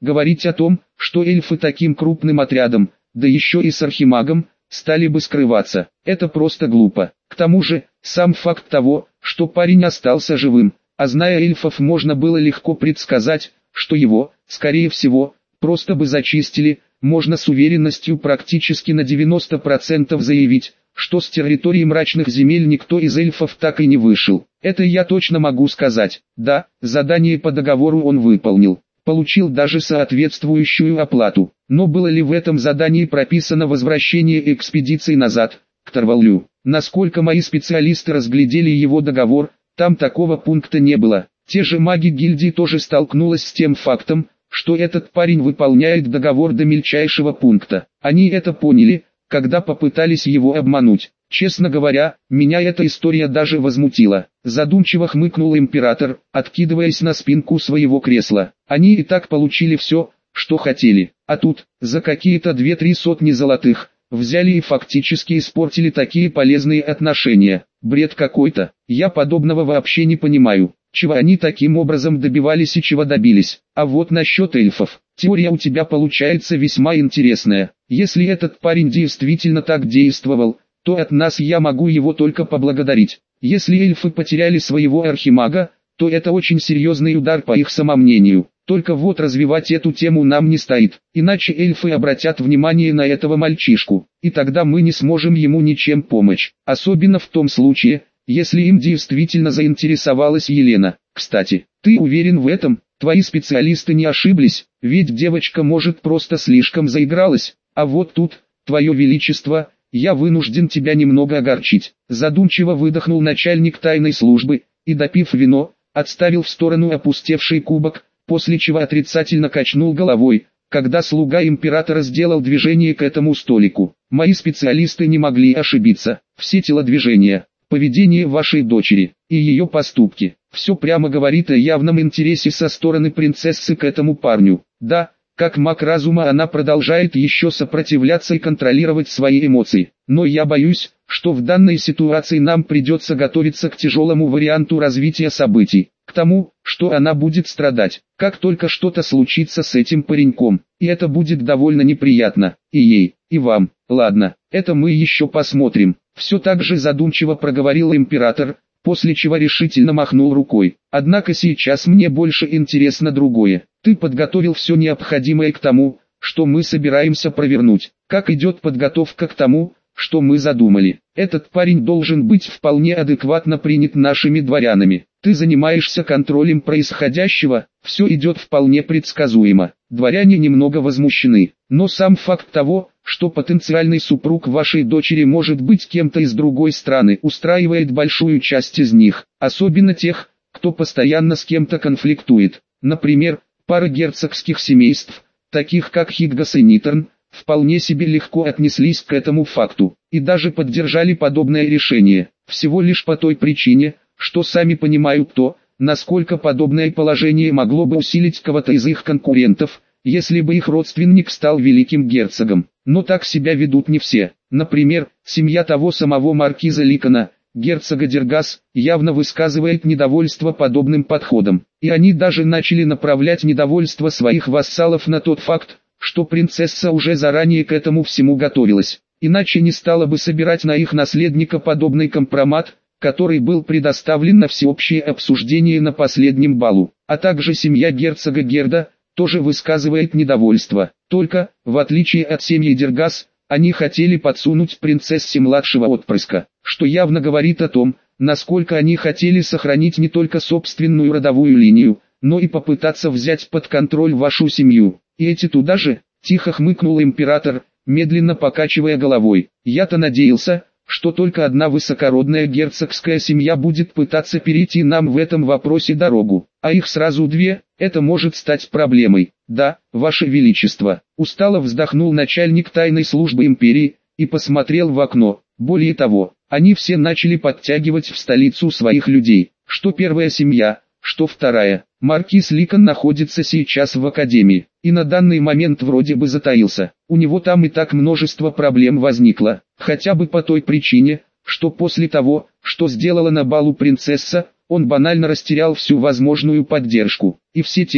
Говорить о том, что эльфы таким крупным отрядом, да еще и с архимагом, стали бы скрываться, это просто глупо. К тому же, сам факт того, что парень остался живым, а зная эльфов, можно было легко предсказать, что его, скорее всего, просто бы зачистили. Можно с уверенностью практически на девяносто процентов заявить, что с территории мрачных земель никто из эльфов так и не вышел. Это я точно могу сказать. Да, задание по договору он выполнил, получил даже соответствующую оплату. Но было ли в этом задании прописано возвращение экспедиции назад, к Тарваллю? Насколько мои специалисты разглядели его договор, там такого пункта не было. Те же маги гильдии тоже столкнулись с тем фактом, что этот парень выполняет договор до мельчайшего пункта. Они это поняли, когда попытались его обмануть. Честно говоря, меня эта история даже возмутила. Задумчиво хмыкнул император, откидываясь на спинку своего кресла. Они и так получили все, что хотели. А тут, за какие-то две-три сотни золотых, взяли и фактически испортили такие полезные отношения. Бред какой-то. Я подобного вообще не понимаю. Чего они таким образом добивались и чего добились. А вот насчет эльфов. Теория у тебя получается весьма интересная. Если этот парень действительно так действовал, то от нас я могу его только поблагодарить. Если эльфы потеряли своего архимага, то это очень серьезный удар по их самомнению. Только вот развивать эту тему нам не стоит, иначе эльфы обратят внимание на этого мальчишку, и тогда мы не сможем ему ничем помочь. Особенно в том случае, если им действительно заинтересовалась Елена. Кстати, ты уверен в этом? Твои специалисты не ошиблись, ведь девочка может просто слишком заигралась. А вот тут, твое величество, я вынужден тебя немного огорчить. Задумчиво выдохнул начальник тайной службы, и допив вино, отставил в сторону опустевший кубок, после чего отрицательно качнул головой, когда слуга императора сделал движение к этому столику. Мои специалисты не могли ошибиться. Все телодвижения, поведение вашей дочери и ее поступки, все прямо говорит о явном интересе со стороны принцессы к этому парню. Да, как маг разума она продолжает еще сопротивляться и контролировать свои эмоции. Но я боюсь, что в данной ситуации нам придется готовиться к тяжелому варианту развития событий. К тому, что она будет страдать, как только что-то случится с этим пареньком. И это будет довольно неприятно. И ей, и вам. Ладно, это мы еще посмотрим. Все так же задумчиво проговорил император, после чего решительно махнул рукой. Однако сейчас мне больше интересно другое. Ты подготовил все необходимое к тому, что мы собираемся провернуть. Как идет подготовка к тому, что мы задумали? Этот парень должен быть вполне адекватно принят нашими дворянами. Ты занимаешься контролем происходящего, все идет вполне предсказуемо. Дворяне немного возмущены, но сам факт того, что потенциальный супруг вашей дочери может быть кем-то из другой страны, устраивает большую часть из них, особенно тех, кто постоянно с кем-то конфликтует. Например, пара герцогских семейств, таких как Хиггас и Нитерн, вполне себе легко отнеслись к этому факту, и даже поддержали подобное решение, всего лишь по той причине, что сами понимают то, насколько подобное положение могло бы усилить кого-то из их конкурентов, если бы их родственник стал великим герцогом. Но так себя ведут не все. Например, семья того самого маркиза Ликона, герцога Дергас, явно высказывает недовольство подобным подходом. И они даже начали направлять недовольство своих вассалов на тот факт, что принцесса уже заранее к этому всему готовилась. Иначе не стала бы собирать на их наследника подобный компромат, который был предоставлен на всеобщее обсуждение на последнем балу. А также семья герцога Герда тоже высказывает недовольство. Только, в отличие от семьи Дергас, они хотели подсунуть принцессе младшего отпрыска, что явно говорит о том, насколько они хотели сохранить не только собственную родовую линию, но и попытаться взять под контроль вашу семью. И эти туда же, тихо хмыкнул император, медленно покачивая головой. Я-то надеялся, что только одна высокородная герцогская семья будет пытаться перейти нам в этом вопросе дорогу, а их сразу две, это может стать проблемой. Да, ваше величество, устало вздохнул начальник тайной службы империи, и посмотрел в окно. Более того, они все начали подтягивать в столицу своих людей, что первая семья, что вторая. Маркиз Ликон находится сейчас в академии, и на данный момент вроде бы затаился. У него там и так множество проблем возникло, хотя бы по той причине, что после того, что сделала на балу принцесса, он банально растерял всю возможную поддержку. И все те,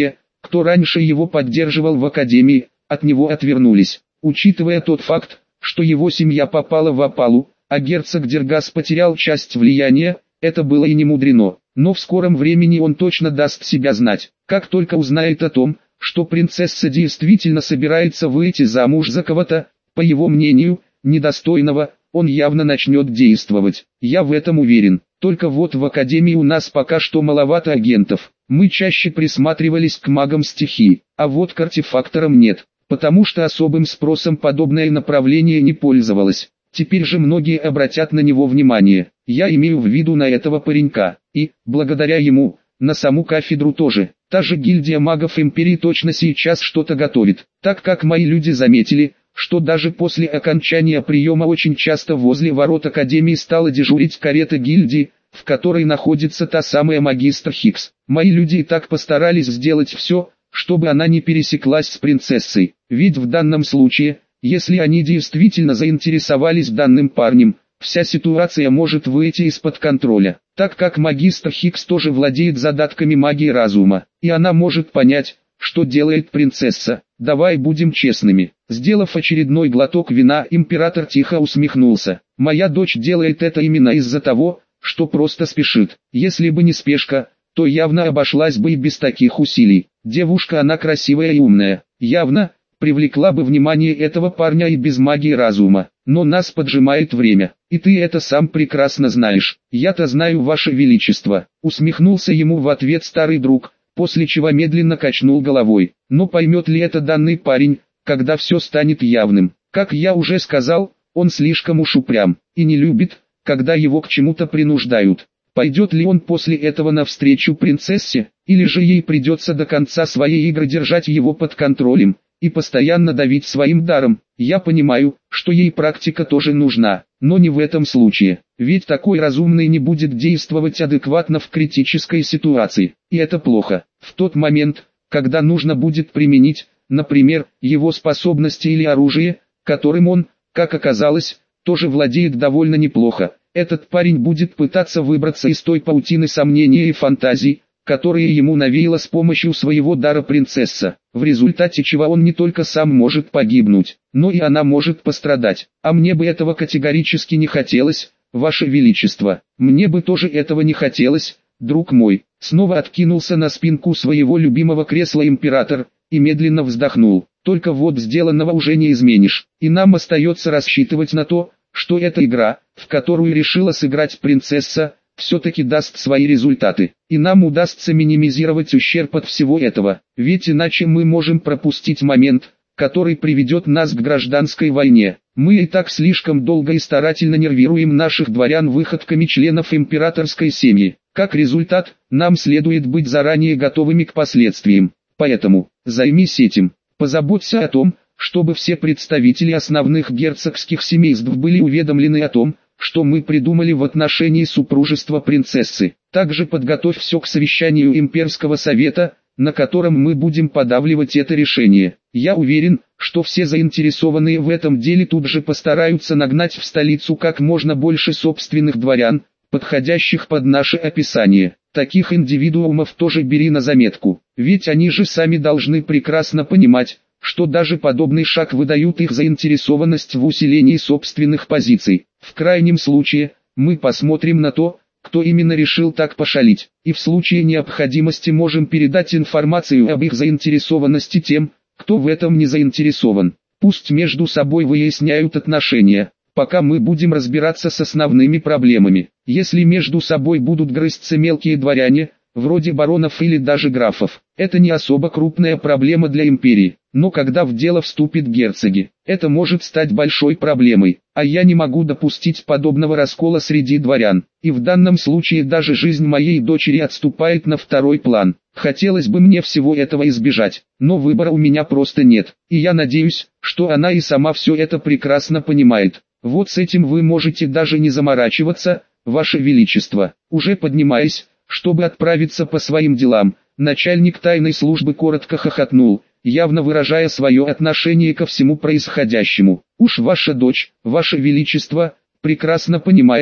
кто раньше его поддерживал в академии, от него отвернулись. Учитывая тот факт, что его семья попала в опалу, а герцог Дергас потерял часть влияния, это было и не мудрено. Но в скором времени он точно даст себя знать, как только узнает о том, что принцесса действительно собирается выйти замуж за кого-то, по его мнению, недостойного, он явно начнет действовать. Я в этом уверен. Только вот в академии у нас пока что маловато агентов. Мы чаще присматривались к магам стихии, а вот к артефакторам нет, потому что особым спросом подобное направление не пользовалось. Теперь же многие обратят на него внимание. Я имею в виду на этого паренька, и, благодаря ему, на саму кафедру тоже. Та же гильдия магов Империи точно сейчас что-то готовит, так как мои люди заметили, что даже после окончания приема очень часто возле ворот Академии стала дежурить карета гильдии, в которой находится та самая магистр Хикс. Мои люди и так постарались сделать все, чтобы она не пересеклась с принцессой, ведь в данном случае, если они действительно заинтересовались данным парнем, вся ситуация может выйти из-под контроля, так как магистр Хикс тоже владеет задатками магии разума, и она может понять, что делает принцесса. Давай будем честными. Сделав очередной глоток вина, император тихо усмехнулся. Моя дочь делает это именно из-за того, что просто спешит. Если бы не спешка, то явно обошлась бы и без таких усилий. Девушка она красивая и умная, явно привлекла бы внимание этого парня и без магии разума. Но нас поджимает время, и ты это сам прекрасно знаешь. Я-то знаю, ваше величество. Усмехнулся ему в ответ старый друг, после чего медленно качнул головой. Но поймет ли это данный парень, когда все станет явным? Как я уже сказал, он слишком уж упрям, и не любит, когда его к чему-то принуждают. Пойдет ли он после этого навстречу принцессе, или же ей придется до конца своей игры держать его под контролем и постоянно давить своим даром? Я понимаю, что ей практика тоже нужна, но не в этом случае, ведь такой разумный не будет действовать адекватно в критической ситуации, и это плохо. В тот момент, когда нужно будет применить, например, его способности или оружие, которым он, как оказалось, тоже владеет довольно неплохо, этот парень будет пытаться выбраться из той паутины сомнений и фантазий, которые ему навеяла с помощью своего дара принцесса, в результате чего он не только сам может погибнуть, но и она может пострадать. А мне бы этого категорически не хотелось, ваше величество. Мне бы тоже этого не хотелось, друг мой. Снова откинулся на спинку своего любимого кресла император и медленно вздохнул. Только вот сделанного уже не изменишь, и нам остается рассчитывать на то, что эта игра, в которую решила сыграть принцесса, все-таки даст свои результаты, и нам удастся минимизировать ущерб от всего этого, ведь иначе мы можем пропустить момент, который приведет нас к гражданской войне. Мы и так слишком долго и старательно нервируем наших дворян выходками членов императорской семьи. Как результат, нам следует быть заранее готовыми к последствиям. Поэтому, займись этим, позаботься о том, чтобы все представители основных герцогских семейств были уведомлены о том, что мы придумали в отношении супружества принцессы. Также подготовь все к совещанию имперского совета, на котором мы будем подавливать это решение. Я уверен, что все заинтересованные в этом деле тут же постараются нагнать в столицу как можно больше собственных дворян, подходящих под наше описание. Таких индивидуумов тоже бери на заметку, ведь они же сами должны прекрасно понимать, что даже подобный шаг выдает их заинтересованность в усилении собственных позиций. В крайнем случае, мы посмотрим на то, кто именно решил так пошалить, и в случае необходимости можем передать информацию об их заинтересованности тем, кто в этом не заинтересован. Пусть между собой выясняют отношения, пока мы будем разбираться с основными проблемами. Если между собой будут грызться мелкие дворяне, вроде баронов или даже графов, это не особо крупная проблема для империи. Но когда в дело вступят герцоги, это может стать большой проблемой, а я не могу допустить подобного раскола среди дворян, и в данном случае даже жизнь моей дочери отступает на второй план. Хотелось бы мне всего этого избежать, но выбора у меня просто нет, и я надеюсь, что она и сама все это прекрасно понимает. Вот с этим вы можете даже не заморачиваться, ваше величество. Уже поднимаясь, чтобы отправиться по своим делам, начальник тайной службы коротко хохотнул, явно выражая свое отношение ко всему происходящему. Уж ваша дочь, ваше величество, прекрасно понимает,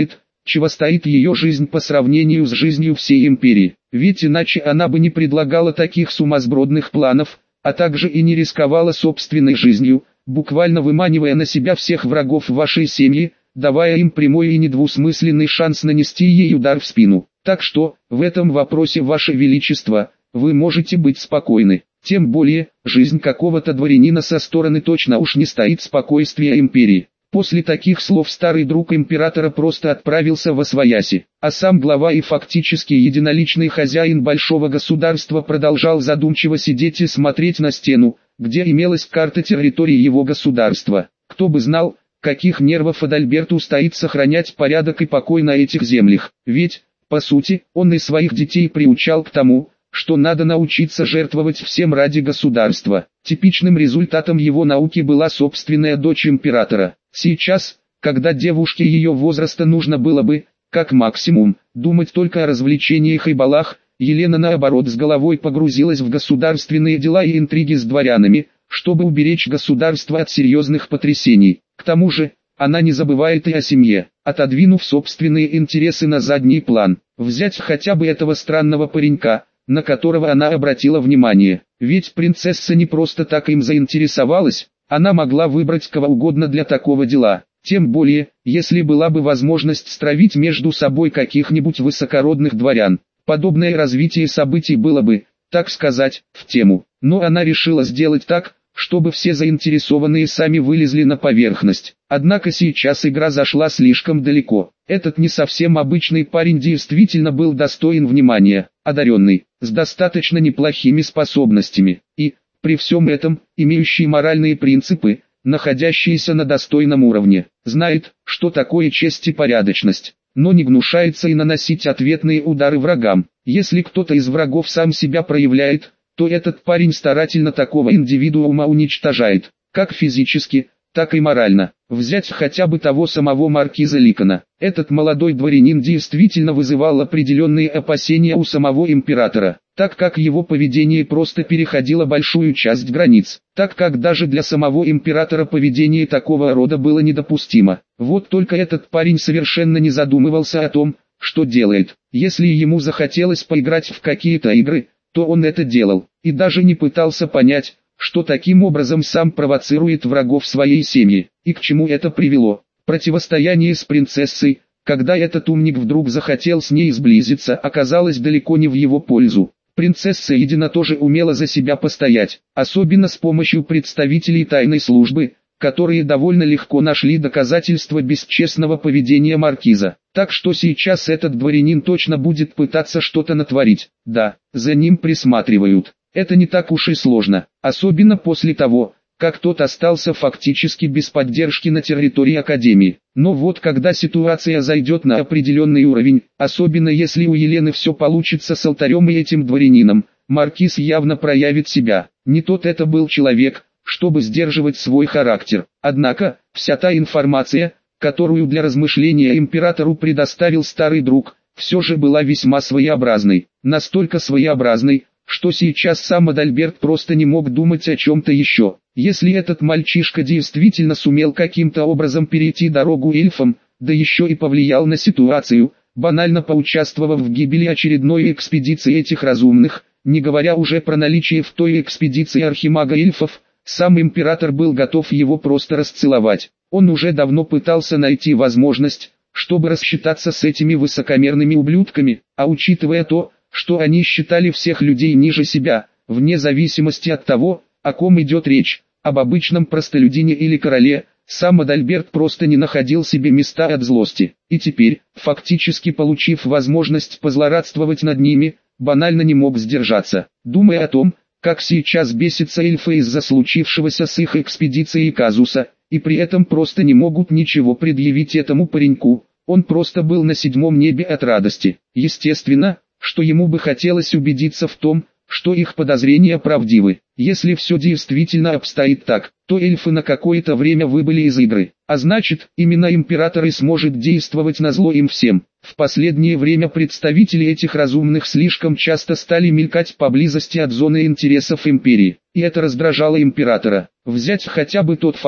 чего стоит ее жизнь по сравнению с жизнью всей империи. Ведь иначе она бы не предлагала таких сумасбродных планов, а также и не рисковала собственной жизнью, буквально выманивая на себя всех врагов вашей семьи, давая им прямой и недвусмысленный шанс нанести ей удар в спину. Так что, в этом вопросе, Ваше Величество, вы можете быть спокойны. Тем более, жизнь какого-то дворянина со стороны точно уж не стоит спокойствия империи. После таких слов старый друг императора просто отправился восвояси, а сам глава и фактически единоличный хозяин большого государства продолжал задумчиво сидеть и смотреть на стену, где имелась карта территории его государства. Кто бы знал, каких нервов Адальберту стоит сохранять порядок и покой на этих землях, ведь, по сути, он и своих детей приучал к тому, что надо научиться жертвовать всем ради государства. Типичным результатом его науки была собственная дочь императора. Сейчас, когда девушке ее возраста нужно было бы, как максимум, думать только о развлечениях и балах, Елена наоборот с головой погрузилась в государственные дела и интриги с дворянами, чтобы уберечь государство от серьезных потрясений. К тому же, она не забывает и о семье, отодвинув собственные интересы на задний план. Взять хотя бы этого странного паренька, на которого она обратила внимание. Ведь принцесса не просто так им заинтересовалась, она могла выбрать кого угодно для такого дела. Тем более, если была бы возможность стравить между собой каких-нибудь высокородных дворян. Подобное развитие событий было бы, так сказать, в тему. Но она решила сделать так, чтобы все заинтересованные сами вылезли на поверхность. Однако сейчас игра зашла слишком далеко. Этот не совсем обычный парень действительно был достоин внимания, одаренный, с достаточно неплохими способностями, и, при всем этом, имеющий моральные принципы, находящиеся на достойном уровне, знает, что такое честь и порядочность, но не гнушается и наносить ответные удары врагам. Если кто-то из врагов сам себя проявляет, то этот парень старательно такого индивидуума уничтожает, как физически, так и морально. Взять хотя бы того самого маркиза Ликона. Этот молодой дворянин действительно вызывал определенные опасения у самого императора, так как его поведение просто переходило большую часть границ, так как даже для самого императора поведение такого рода было недопустимо. Вот только этот парень совершенно не задумывался о том, что делает. Если ему захотелось поиграть в какие-то игры, то он это делал, и даже не пытался понять, что таким образом сам провоцирует врагов своей семьи, и к чему это привело. Противостояние с принцессой, когда этот умник вдруг захотел с ней сблизиться, оказалось далеко не в его пользу. Принцесса Едина тоже умела за себя постоять, особенно с помощью представителей тайной службы, которые довольно легко нашли доказательства бесчестного поведения маркиза. Так что сейчас этот дворянин точно будет пытаться что-то натворить. Да, за ним присматривают. Это не так уж и сложно, особенно после того, как тот остался фактически без поддержки на территории Академии. Но вот когда ситуация зайдет на определенный уровень, особенно если у Елены все получится с алтарем и этим дворянином, маркиз явно проявит себя. Не тот это был человек, чтобы сдерживать свой характер. Однако, вся та информация, которую для размышления императору предоставил старый друг, все же была весьма своеобразной. Настолько своеобразной, что сейчас сам Адальберт просто не мог думать о чем-то еще. Если этот мальчишка действительно сумел каким-то образом перейти дорогу эльфам, да еще и повлиял на ситуацию, банально поучаствовав в гибели очередной экспедиции этих разумных, не говоря уже про наличие в той экспедиции архимага эльфов, сам император был готов его просто расцеловать. Он уже давно пытался найти возможность, чтобы рассчитаться с этими высокомерными ублюдками, а учитывая то, что они считали всех людей ниже себя, вне зависимости от того, о ком идет речь, об обычном простолюдине или короле, сам Адальберт просто не находил себе места от злости. И теперь, фактически получив возможность позлорадствовать над ними, банально не мог сдержаться, думая о том, как сейчас бесятся эльфы из-за случившегося с их экспедицией казуса, и при этом просто не могут ничего предъявить этому пареньку. Он просто был на седьмом небе от радости. Естественно, что ему бы хотелось убедиться в том, что их подозрения правдивы. Если все действительно обстоит так, то эльфы на какое-то время выбыли из игры, а значит, именно император и сможет действовать назло им всем. В последнее время представители этих разумных слишком часто стали мелькать поблизости от зоны интересов империи, и это раздражало императора. Взять хотя бы тот факт,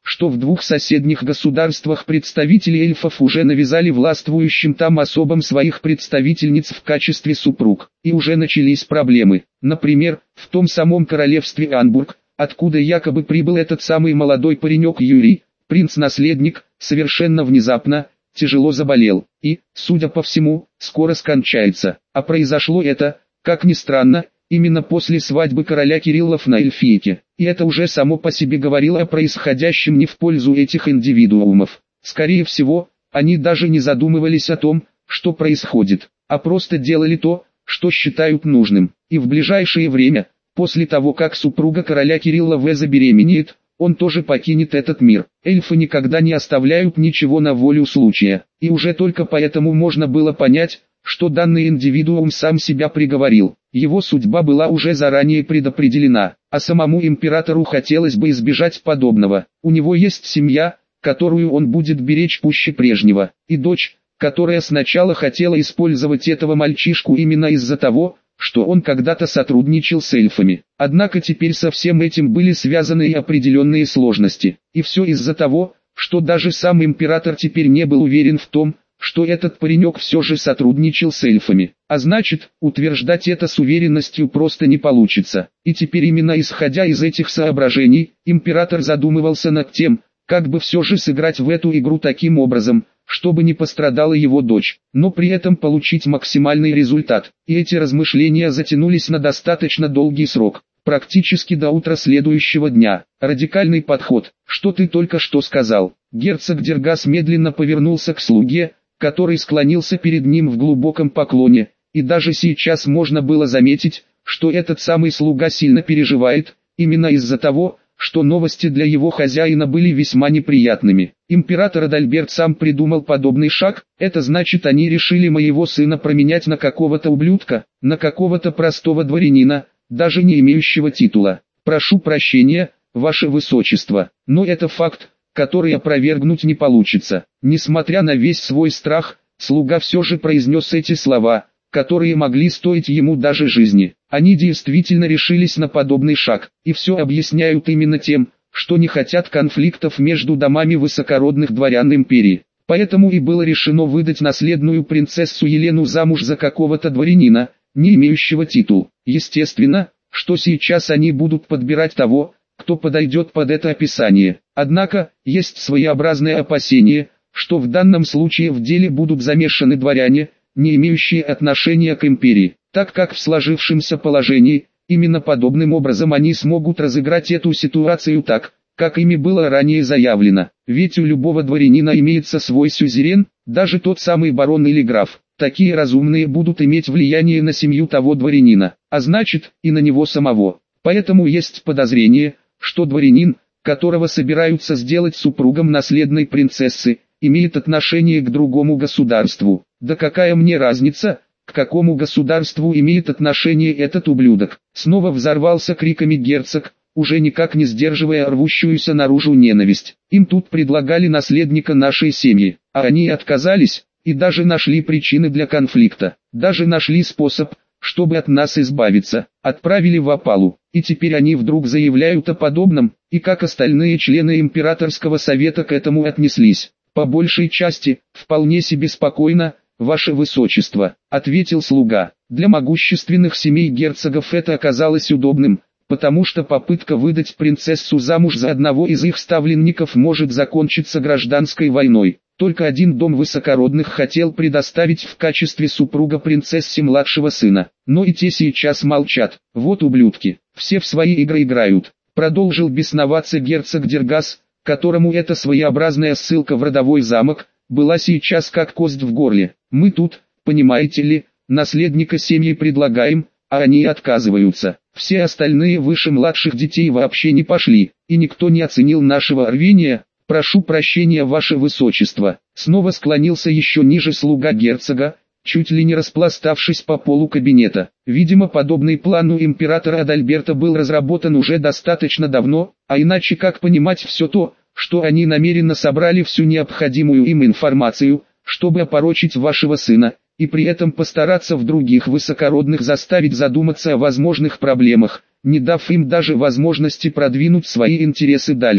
что в двух соседних государствах представители эльфов уже навязали властвующим там особам своих представительниц в качестве супруг, и уже начались проблемы. Например, в том самом королевстве Анбург, откуда якобы прибыл этот самый молодой паренек Юрий, принц-наследник, совершенно внезапно, тяжело заболел, и, судя по всему, скоро скончается. А произошло это, как ни странно, именно после свадьбы короля Кириллов на эльфийке. И это уже само по себе говорило о происходящем не в пользу этих индивидуумов. Скорее всего, они даже не задумывались о том, что происходит, а просто делали то, что считают нужным. И в ближайшее время, после того как супруга короля Кирилла В забеременеет, он тоже покинет этот мир. Эльфы никогда не оставляют ничего на волю случая. И уже только поэтому можно было понять, что данный индивидуум сам себя приговорил. Его судьба была уже заранее предопределена, а самому императору хотелось бы избежать подобного. У него есть семья, которую он будет беречь пуще прежнего, и дочь, которая сначала хотела использовать этого мальчишку именно из-за того, что он когда-то сотрудничал с эльфами. Однако теперь со всем этим были связаны и определенные сложности. И все из-за того, что даже сам император теперь не был уверен в том, что этот паренек все же сотрудничал с эльфами. А значит, утверждать это с уверенностью просто не получится. И теперь именно исходя из этих соображений, император задумывался над тем, как бы все же сыграть в эту игру таким образом, чтобы не пострадала его дочь, но при этом получить максимальный результат. И эти размышления затянулись на достаточно долгий срок, практически до утра следующего дня. Радикальный подход. Что ты только что сказал? Герцог Дергас медленно повернулся к слуге, который склонился перед ним в глубоком поклоне, и даже сейчас можно было заметить, что этот самый слуга сильно переживает, именно из-за того, что новости для его хозяина были весьма неприятными. Император Адальберт сам придумал подобный шаг, это значит, они решили моего сына променять на какого-то ублюдка, на какого-то простого дворянина, даже не имеющего титула. Прошу прощения, ваше высочество, но это факт, который опровергнуть не получится. Несмотря на весь свой страх, слуга все же произнес эти слова, которые могли стоить ему даже жизни. Они действительно решились на подобный шаг, и все объясняют именно тем, что не хотят конфликтов между домами высокородных дворян империи. Поэтому и было решено выдать наследную принцессу Елену замуж за какого-то дворянина, не имеющего титул. Естественно, что сейчас они будут подбирать того, кто подойдет под это описание. Однако, есть своеобразное опасение, что в данном случае в деле будут замешаны дворяне, не имеющие отношения к империи, так как в сложившемся положении, именно подобным образом они смогут разыграть эту ситуацию так, как ими было ранее заявлено. Ведь у любого дворянина имеется свой сюзерен, даже тот самый барон или граф. Такие разумные будут иметь влияние на семью того дворянина, а значит, и на него самого. Поэтому есть подозрение, что дворянин, которого собираются сделать супругом наследной принцессы, имеет отношение к другому государству. Да какая мне разница, к какому государству имеет отношение этот ублюдок? Снова взорвался криками герцог, уже никак не сдерживая рвущуюся наружу ненависть. Им тут предлагали наследника нашей семьи, а они отказались, и даже нашли причины для конфликта. Даже нашли способ, чтобы от нас избавиться. Отправили в опалу, и теперь они вдруг заявляют о подобном, и как остальные члены императорского совета к этому отнеслись. По большей части, вполне себе спокойно, ваше высочество, ответил слуга. Для могущественных семей герцогов это оказалось удобным, потому что попытка выдать принцессу замуж за одного из их ставленников может закончиться гражданской войной. Только один дом высокородных хотел предоставить в качестве супруга принцессе младшего сына, но и те сейчас молчат. Вот ублюдки, все в свои игры играют. Продолжил бесноваться герцог Дергас, которому эта своеобразная ссылка в родовой замок была сейчас как кость в горле. Мы тут, понимаете ли, наследника семьи предлагаем, а они отказываются. Все остальные выше младших детей вообще не пошли, и никто не оценил нашего рвения. Прошу прощения, ваше высочество. Снова склонился еще ниже слуга герцога, чуть ли не распластавшись по полу кабинета. Видимо, подобный план у императора Адальберта был разработан уже достаточно давно, а иначе как понимать все то, что они намеренно собрали всю необходимую им информацию, чтобы опорочить вашего сына, и при этом постараться в других высокородных заставить задуматься о возможных проблемах, не дав им даже возможности продвинуть свои интересы дальше.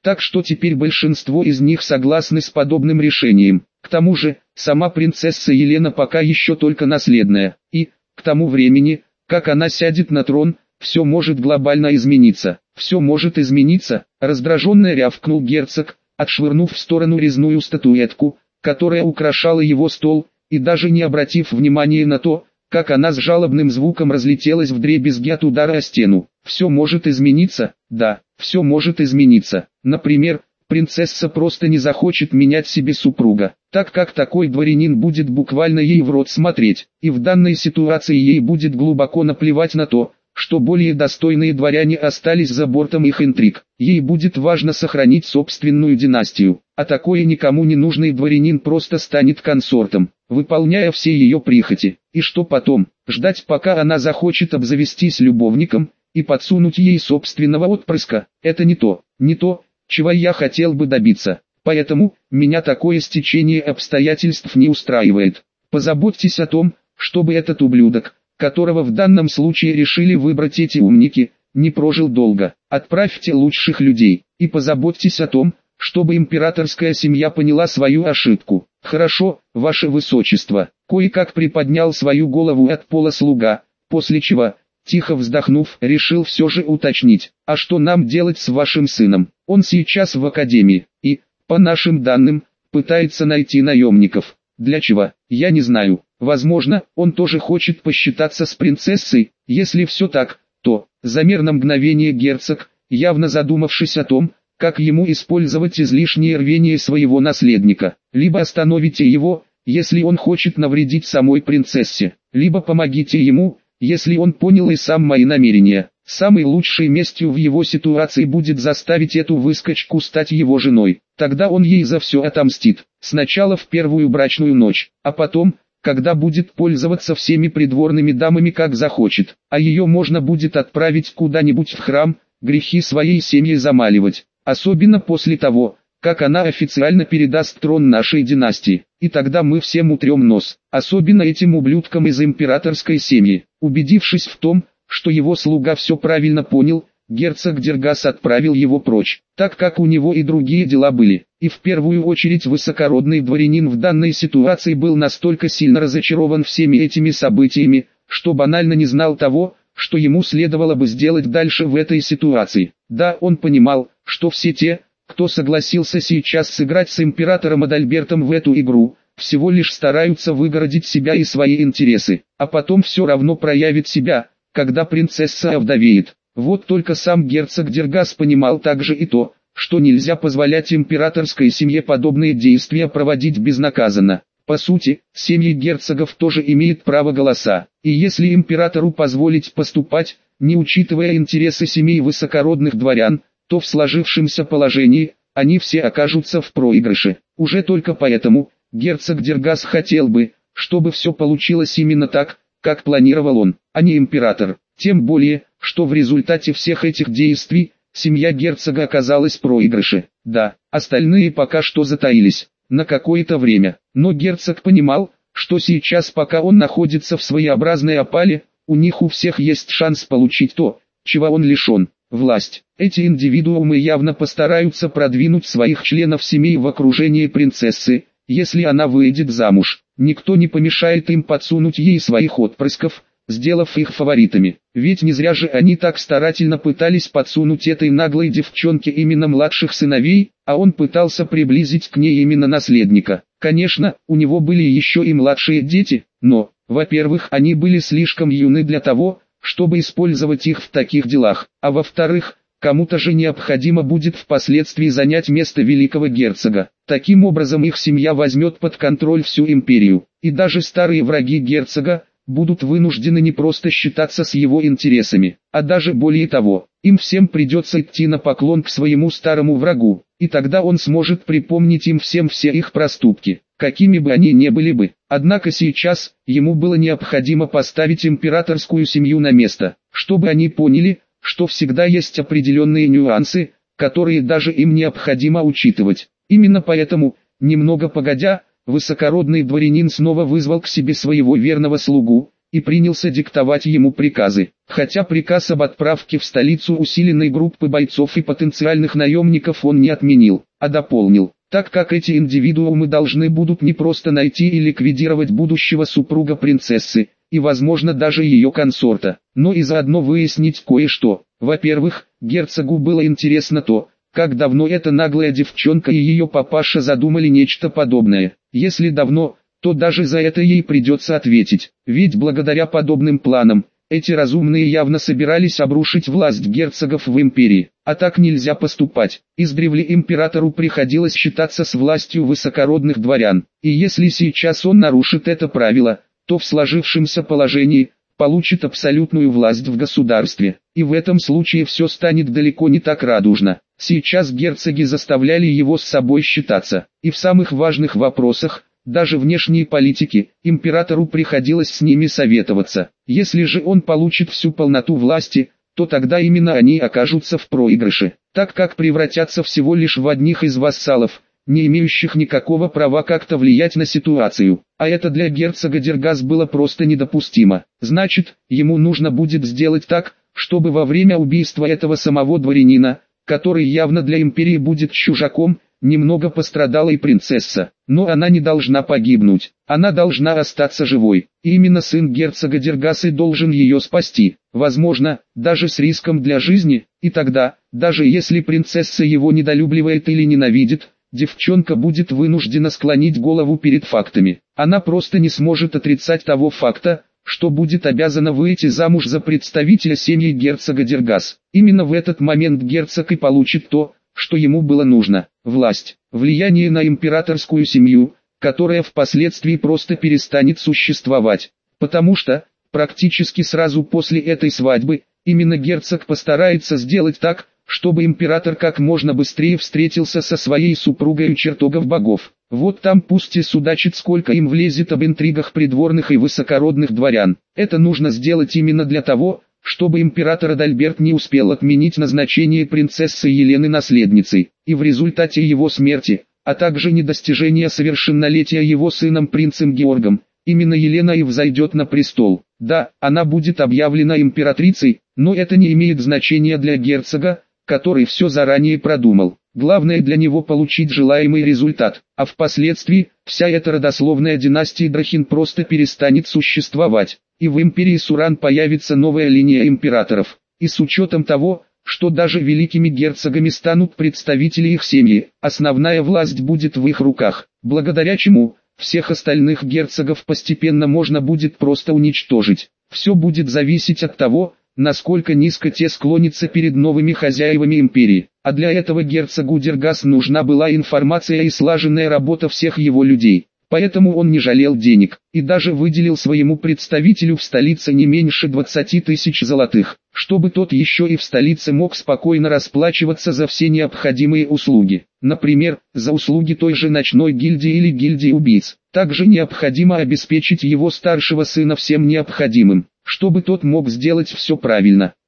Так что теперь большинство из них согласны с подобным решением. К тому же, сама принцесса Елена пока еще только наследная, и, к тому времени, как она сядет на трон, все может глобально измениться. Все может измениться, раздраженно рявкнул герцог, отшвырнув в сторону резную статуэтку, которая украшала его стол, и даже не обратив внимания на то, как она с жалобным звуком разлетелась вдребезги от удара о стену. Все может измениться, да, все может измениться. Например, принцесса просто не захочет менять себе супруга, так как такой дворянин будет буквально ей в рот смотреть, и в данной ситуации ей будет глубоко наплевать на то, что более достойные дворяне остались за бортом их интриг. Ей будет важно сохранить собственную династию, а такой никому не нужный дворянин просто станет консортом, выполняя все ее прихоти. И что потом? Ждать, пока она захочет обзавестись любовником и подсунуть ей собственного отпрыска? Это не то, не то, чего я хотел бы добиться. Поэтому, меня такое стечение обстоятельств не устраивает. Позаботьтесь о том, чтобы этот ублюдок, которого в данном случае решили выбрать эти умники, не прожил долго. Отправьте лучших людей, и позаботьтесь о том, чтобы императорская семья поняла свою ошибку. Хорошо, ваше высочество. Кое-как приподнял свою голову от пола слуга, после чего, тихо вздохнув, решил все же уточнить: а что нам делать с вашим сыном? Он сейчас в академии, и, по нашим данным, пытается найти наемников. Для чего? Я не знаю. Возможно, он тоже хочет посчитаться с принцессой. Если все так, то, замер на мгновение герцог, явно задумавшись о том, как ему использовать излишнее рвение своего наследника. Либо остановите его, если он хочет навредить самой принцессе, либо помогите ему, если он понял и сам мои намерения. Самой лучшей местью в его ситуации будет заставить эту выскочку стать его женой. Тогда он ей за все отомстит. Сначала в первую брачную ночь, а потом, когда будет пользоваться всеми придворными дамами как захочет, а ее можно будет отправить куда-нибудь в храм, грехи своей семьи замаливать. Особенно после того, как она официально передаст трон нашей династии. И тогда мы всем утрем нос, особенно этим ублюдкам из императорской семьи. Убедившись в том, что его слуга все правильно понял, герцог Дергас отправил его прочь, так как у него и другие дела были. И в первую очередь высокородный дворянин в данной ситуации был настолько сильно разочарован всеми этими событиями, что банально не знал того, что ему следовало бы сделать дальше в этой ситуации. Да, он понимал, что все те, кто согласился сейчас сыграть с императором Адальбертом в эту игру, всего лишь стараются выгородить себя и свои интересы, а потом все равно проявит себя, когда принцесса овдовеет. Вот только сам герцог Дергас понимал также и то, что нельзя позволять императорской семье подобные действия проводить безнаказанно. По сути, семьи герцогов тоже имеют право голоса, и если императору позволить поступать, не учитывая интересы семей высокородных дворян, то в сложившемся положении, они все окажутся в проигрыше. Уже только поэтому, герцог Дергас хотел бы, чтобы все получилось именно так, как планировал он, а не император. Тем более, что в результате всех этих действий, семья герцога оказалась в проигрыше. Да, остальные пока что затаились, на какое-то время. Но герцог понимал, что сейчас, пока он находится в своеобразной опале, у них у всех есть шанс получить то, чего он лишен. Власть. Эти индивидуумы явно постараются продвинуть своих членов семей в окружении принцессы, если она выйдет замуж. Никто не помешает им подсунуть ей своих отпрысков, сделав их фаворитами. Ведь не зря же они так старательно пытались подсунуть этой наглой девчонке именно младших сыновей, а он пытался приблизить к ней именно наследника. Конечно, у него были еще и младшие дети, но, во-первых, они были слишком юны для того, чтобы использовать их в таких делах, а во-вторых, кому-то же необходимо будет впоследствии занять место великого герцога. Таким образом их семья возьмет под контроль всю империю, и даже старые враги герцога будут вынуждены не просто считаться с его интересами, а даже более того, им всем придется идти на поклон к своему старому врагу, и тогда он сможет припомнить им всем все их проступки, какими бы они ни были бы. Однако сейчас, ему было необходимо поставить императорскую семью на место, чтобы они поняли, что всегда есть определенные нюансы, которые даже им необходимо учитывать. Именно поэтому, немного погодя, высокородный дворянин снова вызвал к себе своего верного слугу, и принялся диктовать ему приказы. Хотя приказ об отправке в столицу усиленной группы бойцов и потенциальных наемников он не отменил, а дополнил, так как эти индивидуумы должны будут не просто найти и ликвидировать будущего супруга принцессы, и возможно даже ее консорта, но и заодно выяснить кое-что. Во-первых, герцогу было интересно то, как давно эта наглая девчонка и ее папаша задумали нечто подобное. Если давно, то даже за это ей придется ответить, ведь благодаря подобным планам, эти разумные явно собирались обрушить власть герцогов в империи, а так нельзя поступать. Издревле императору приходилось считаться с властью высокородных дворян, и если сейчас он нарушит это правило, то в сложившемся положении получит абсолютную власть в государстве, и в этом случае все станет далеко не так радужно. Сейчас герцоги заставляли его с собой считаться, и в самых важных вопросах, даже внешней политики, императору приходилось с ними советоваться. Если же он получит всю полноту власти, то тогда именно они окажутся в проигрыше, так как превратятся всего лишь в одних из вассалов, не имеющих никакого права как-то влиять на ситуацию. А это для герцога Дергас было просто недопустимо. Значит, ему нужно будет сделать так, чтобы во время убийства этого самого дворянина, который явно для империи будет чужаком, немного пострадала и принцесса. Но она не должна погибнуть, она должна остаться живой. И именно сын герцога Дергаса должен ее спасти, возможно, даже с риском для жизни, и тогда, даже если принцесса его недолюбливает или ненавидит, девчонка будет вынуждена склонить голову перед фактами. Она просто не сможет отрицать того факта, что будет обязана выйти замуж за представителя семьи герцога Дергас. Именно в этот момент герцог и получит то, что ему было нужно – власть, влияние на императорскую семью, которая впоследствии просто перестанет существовать. Потому что, практически сразу после этой свадьбы, именно герцог постарается сделать так, чтобы император как можно быстрее встретился со своей супругой у чертогов богов. Вот там пусть и судачит, сколько им влезет об интригах придворных и высокородных дворян. Это нужно сделать именно для того, чтобы император Адальберт не успел отменить назначение принцессы Елены наследницей, и в результате его смерти, а также недостижения совершеннолетия его сыном принцем Георгом, именно Елена и взойдет на престол. Да, она будет объявлена императрицей, но это не имеет значения для герцога, который все заранее продумал. Главное для него получить желаемый результат, а впоследствии, вся эта родословная династия Драхин просто перестанет существовать, и в империи Суран появится новая линия императоров. И с учетом того, что даже великими герцогами станут представители их семьи, основная власть будет в их руках, благодаря чему всех остальных герцогов постепенно можно будет просто уничтожить. Все будет зависеть от того, насколько низко те склонятся перед новыми хозяевами империи. А для этого герцогу Дергас нужна была информация и слаженная работа всех его людей. Поэтому он не жалел денег, и даже выделил своему представителю в столице не меньше двадцати тысяч золотых, чтобы тот еще и в столице мог спокойно расплачиваться за все необходимые услуги. Например, за услуги той же ночной гильдии или гильдии убийц. Также необходимо обеспечить его старшего сына всем необходимым, чтобы тот мог сделать все правильно.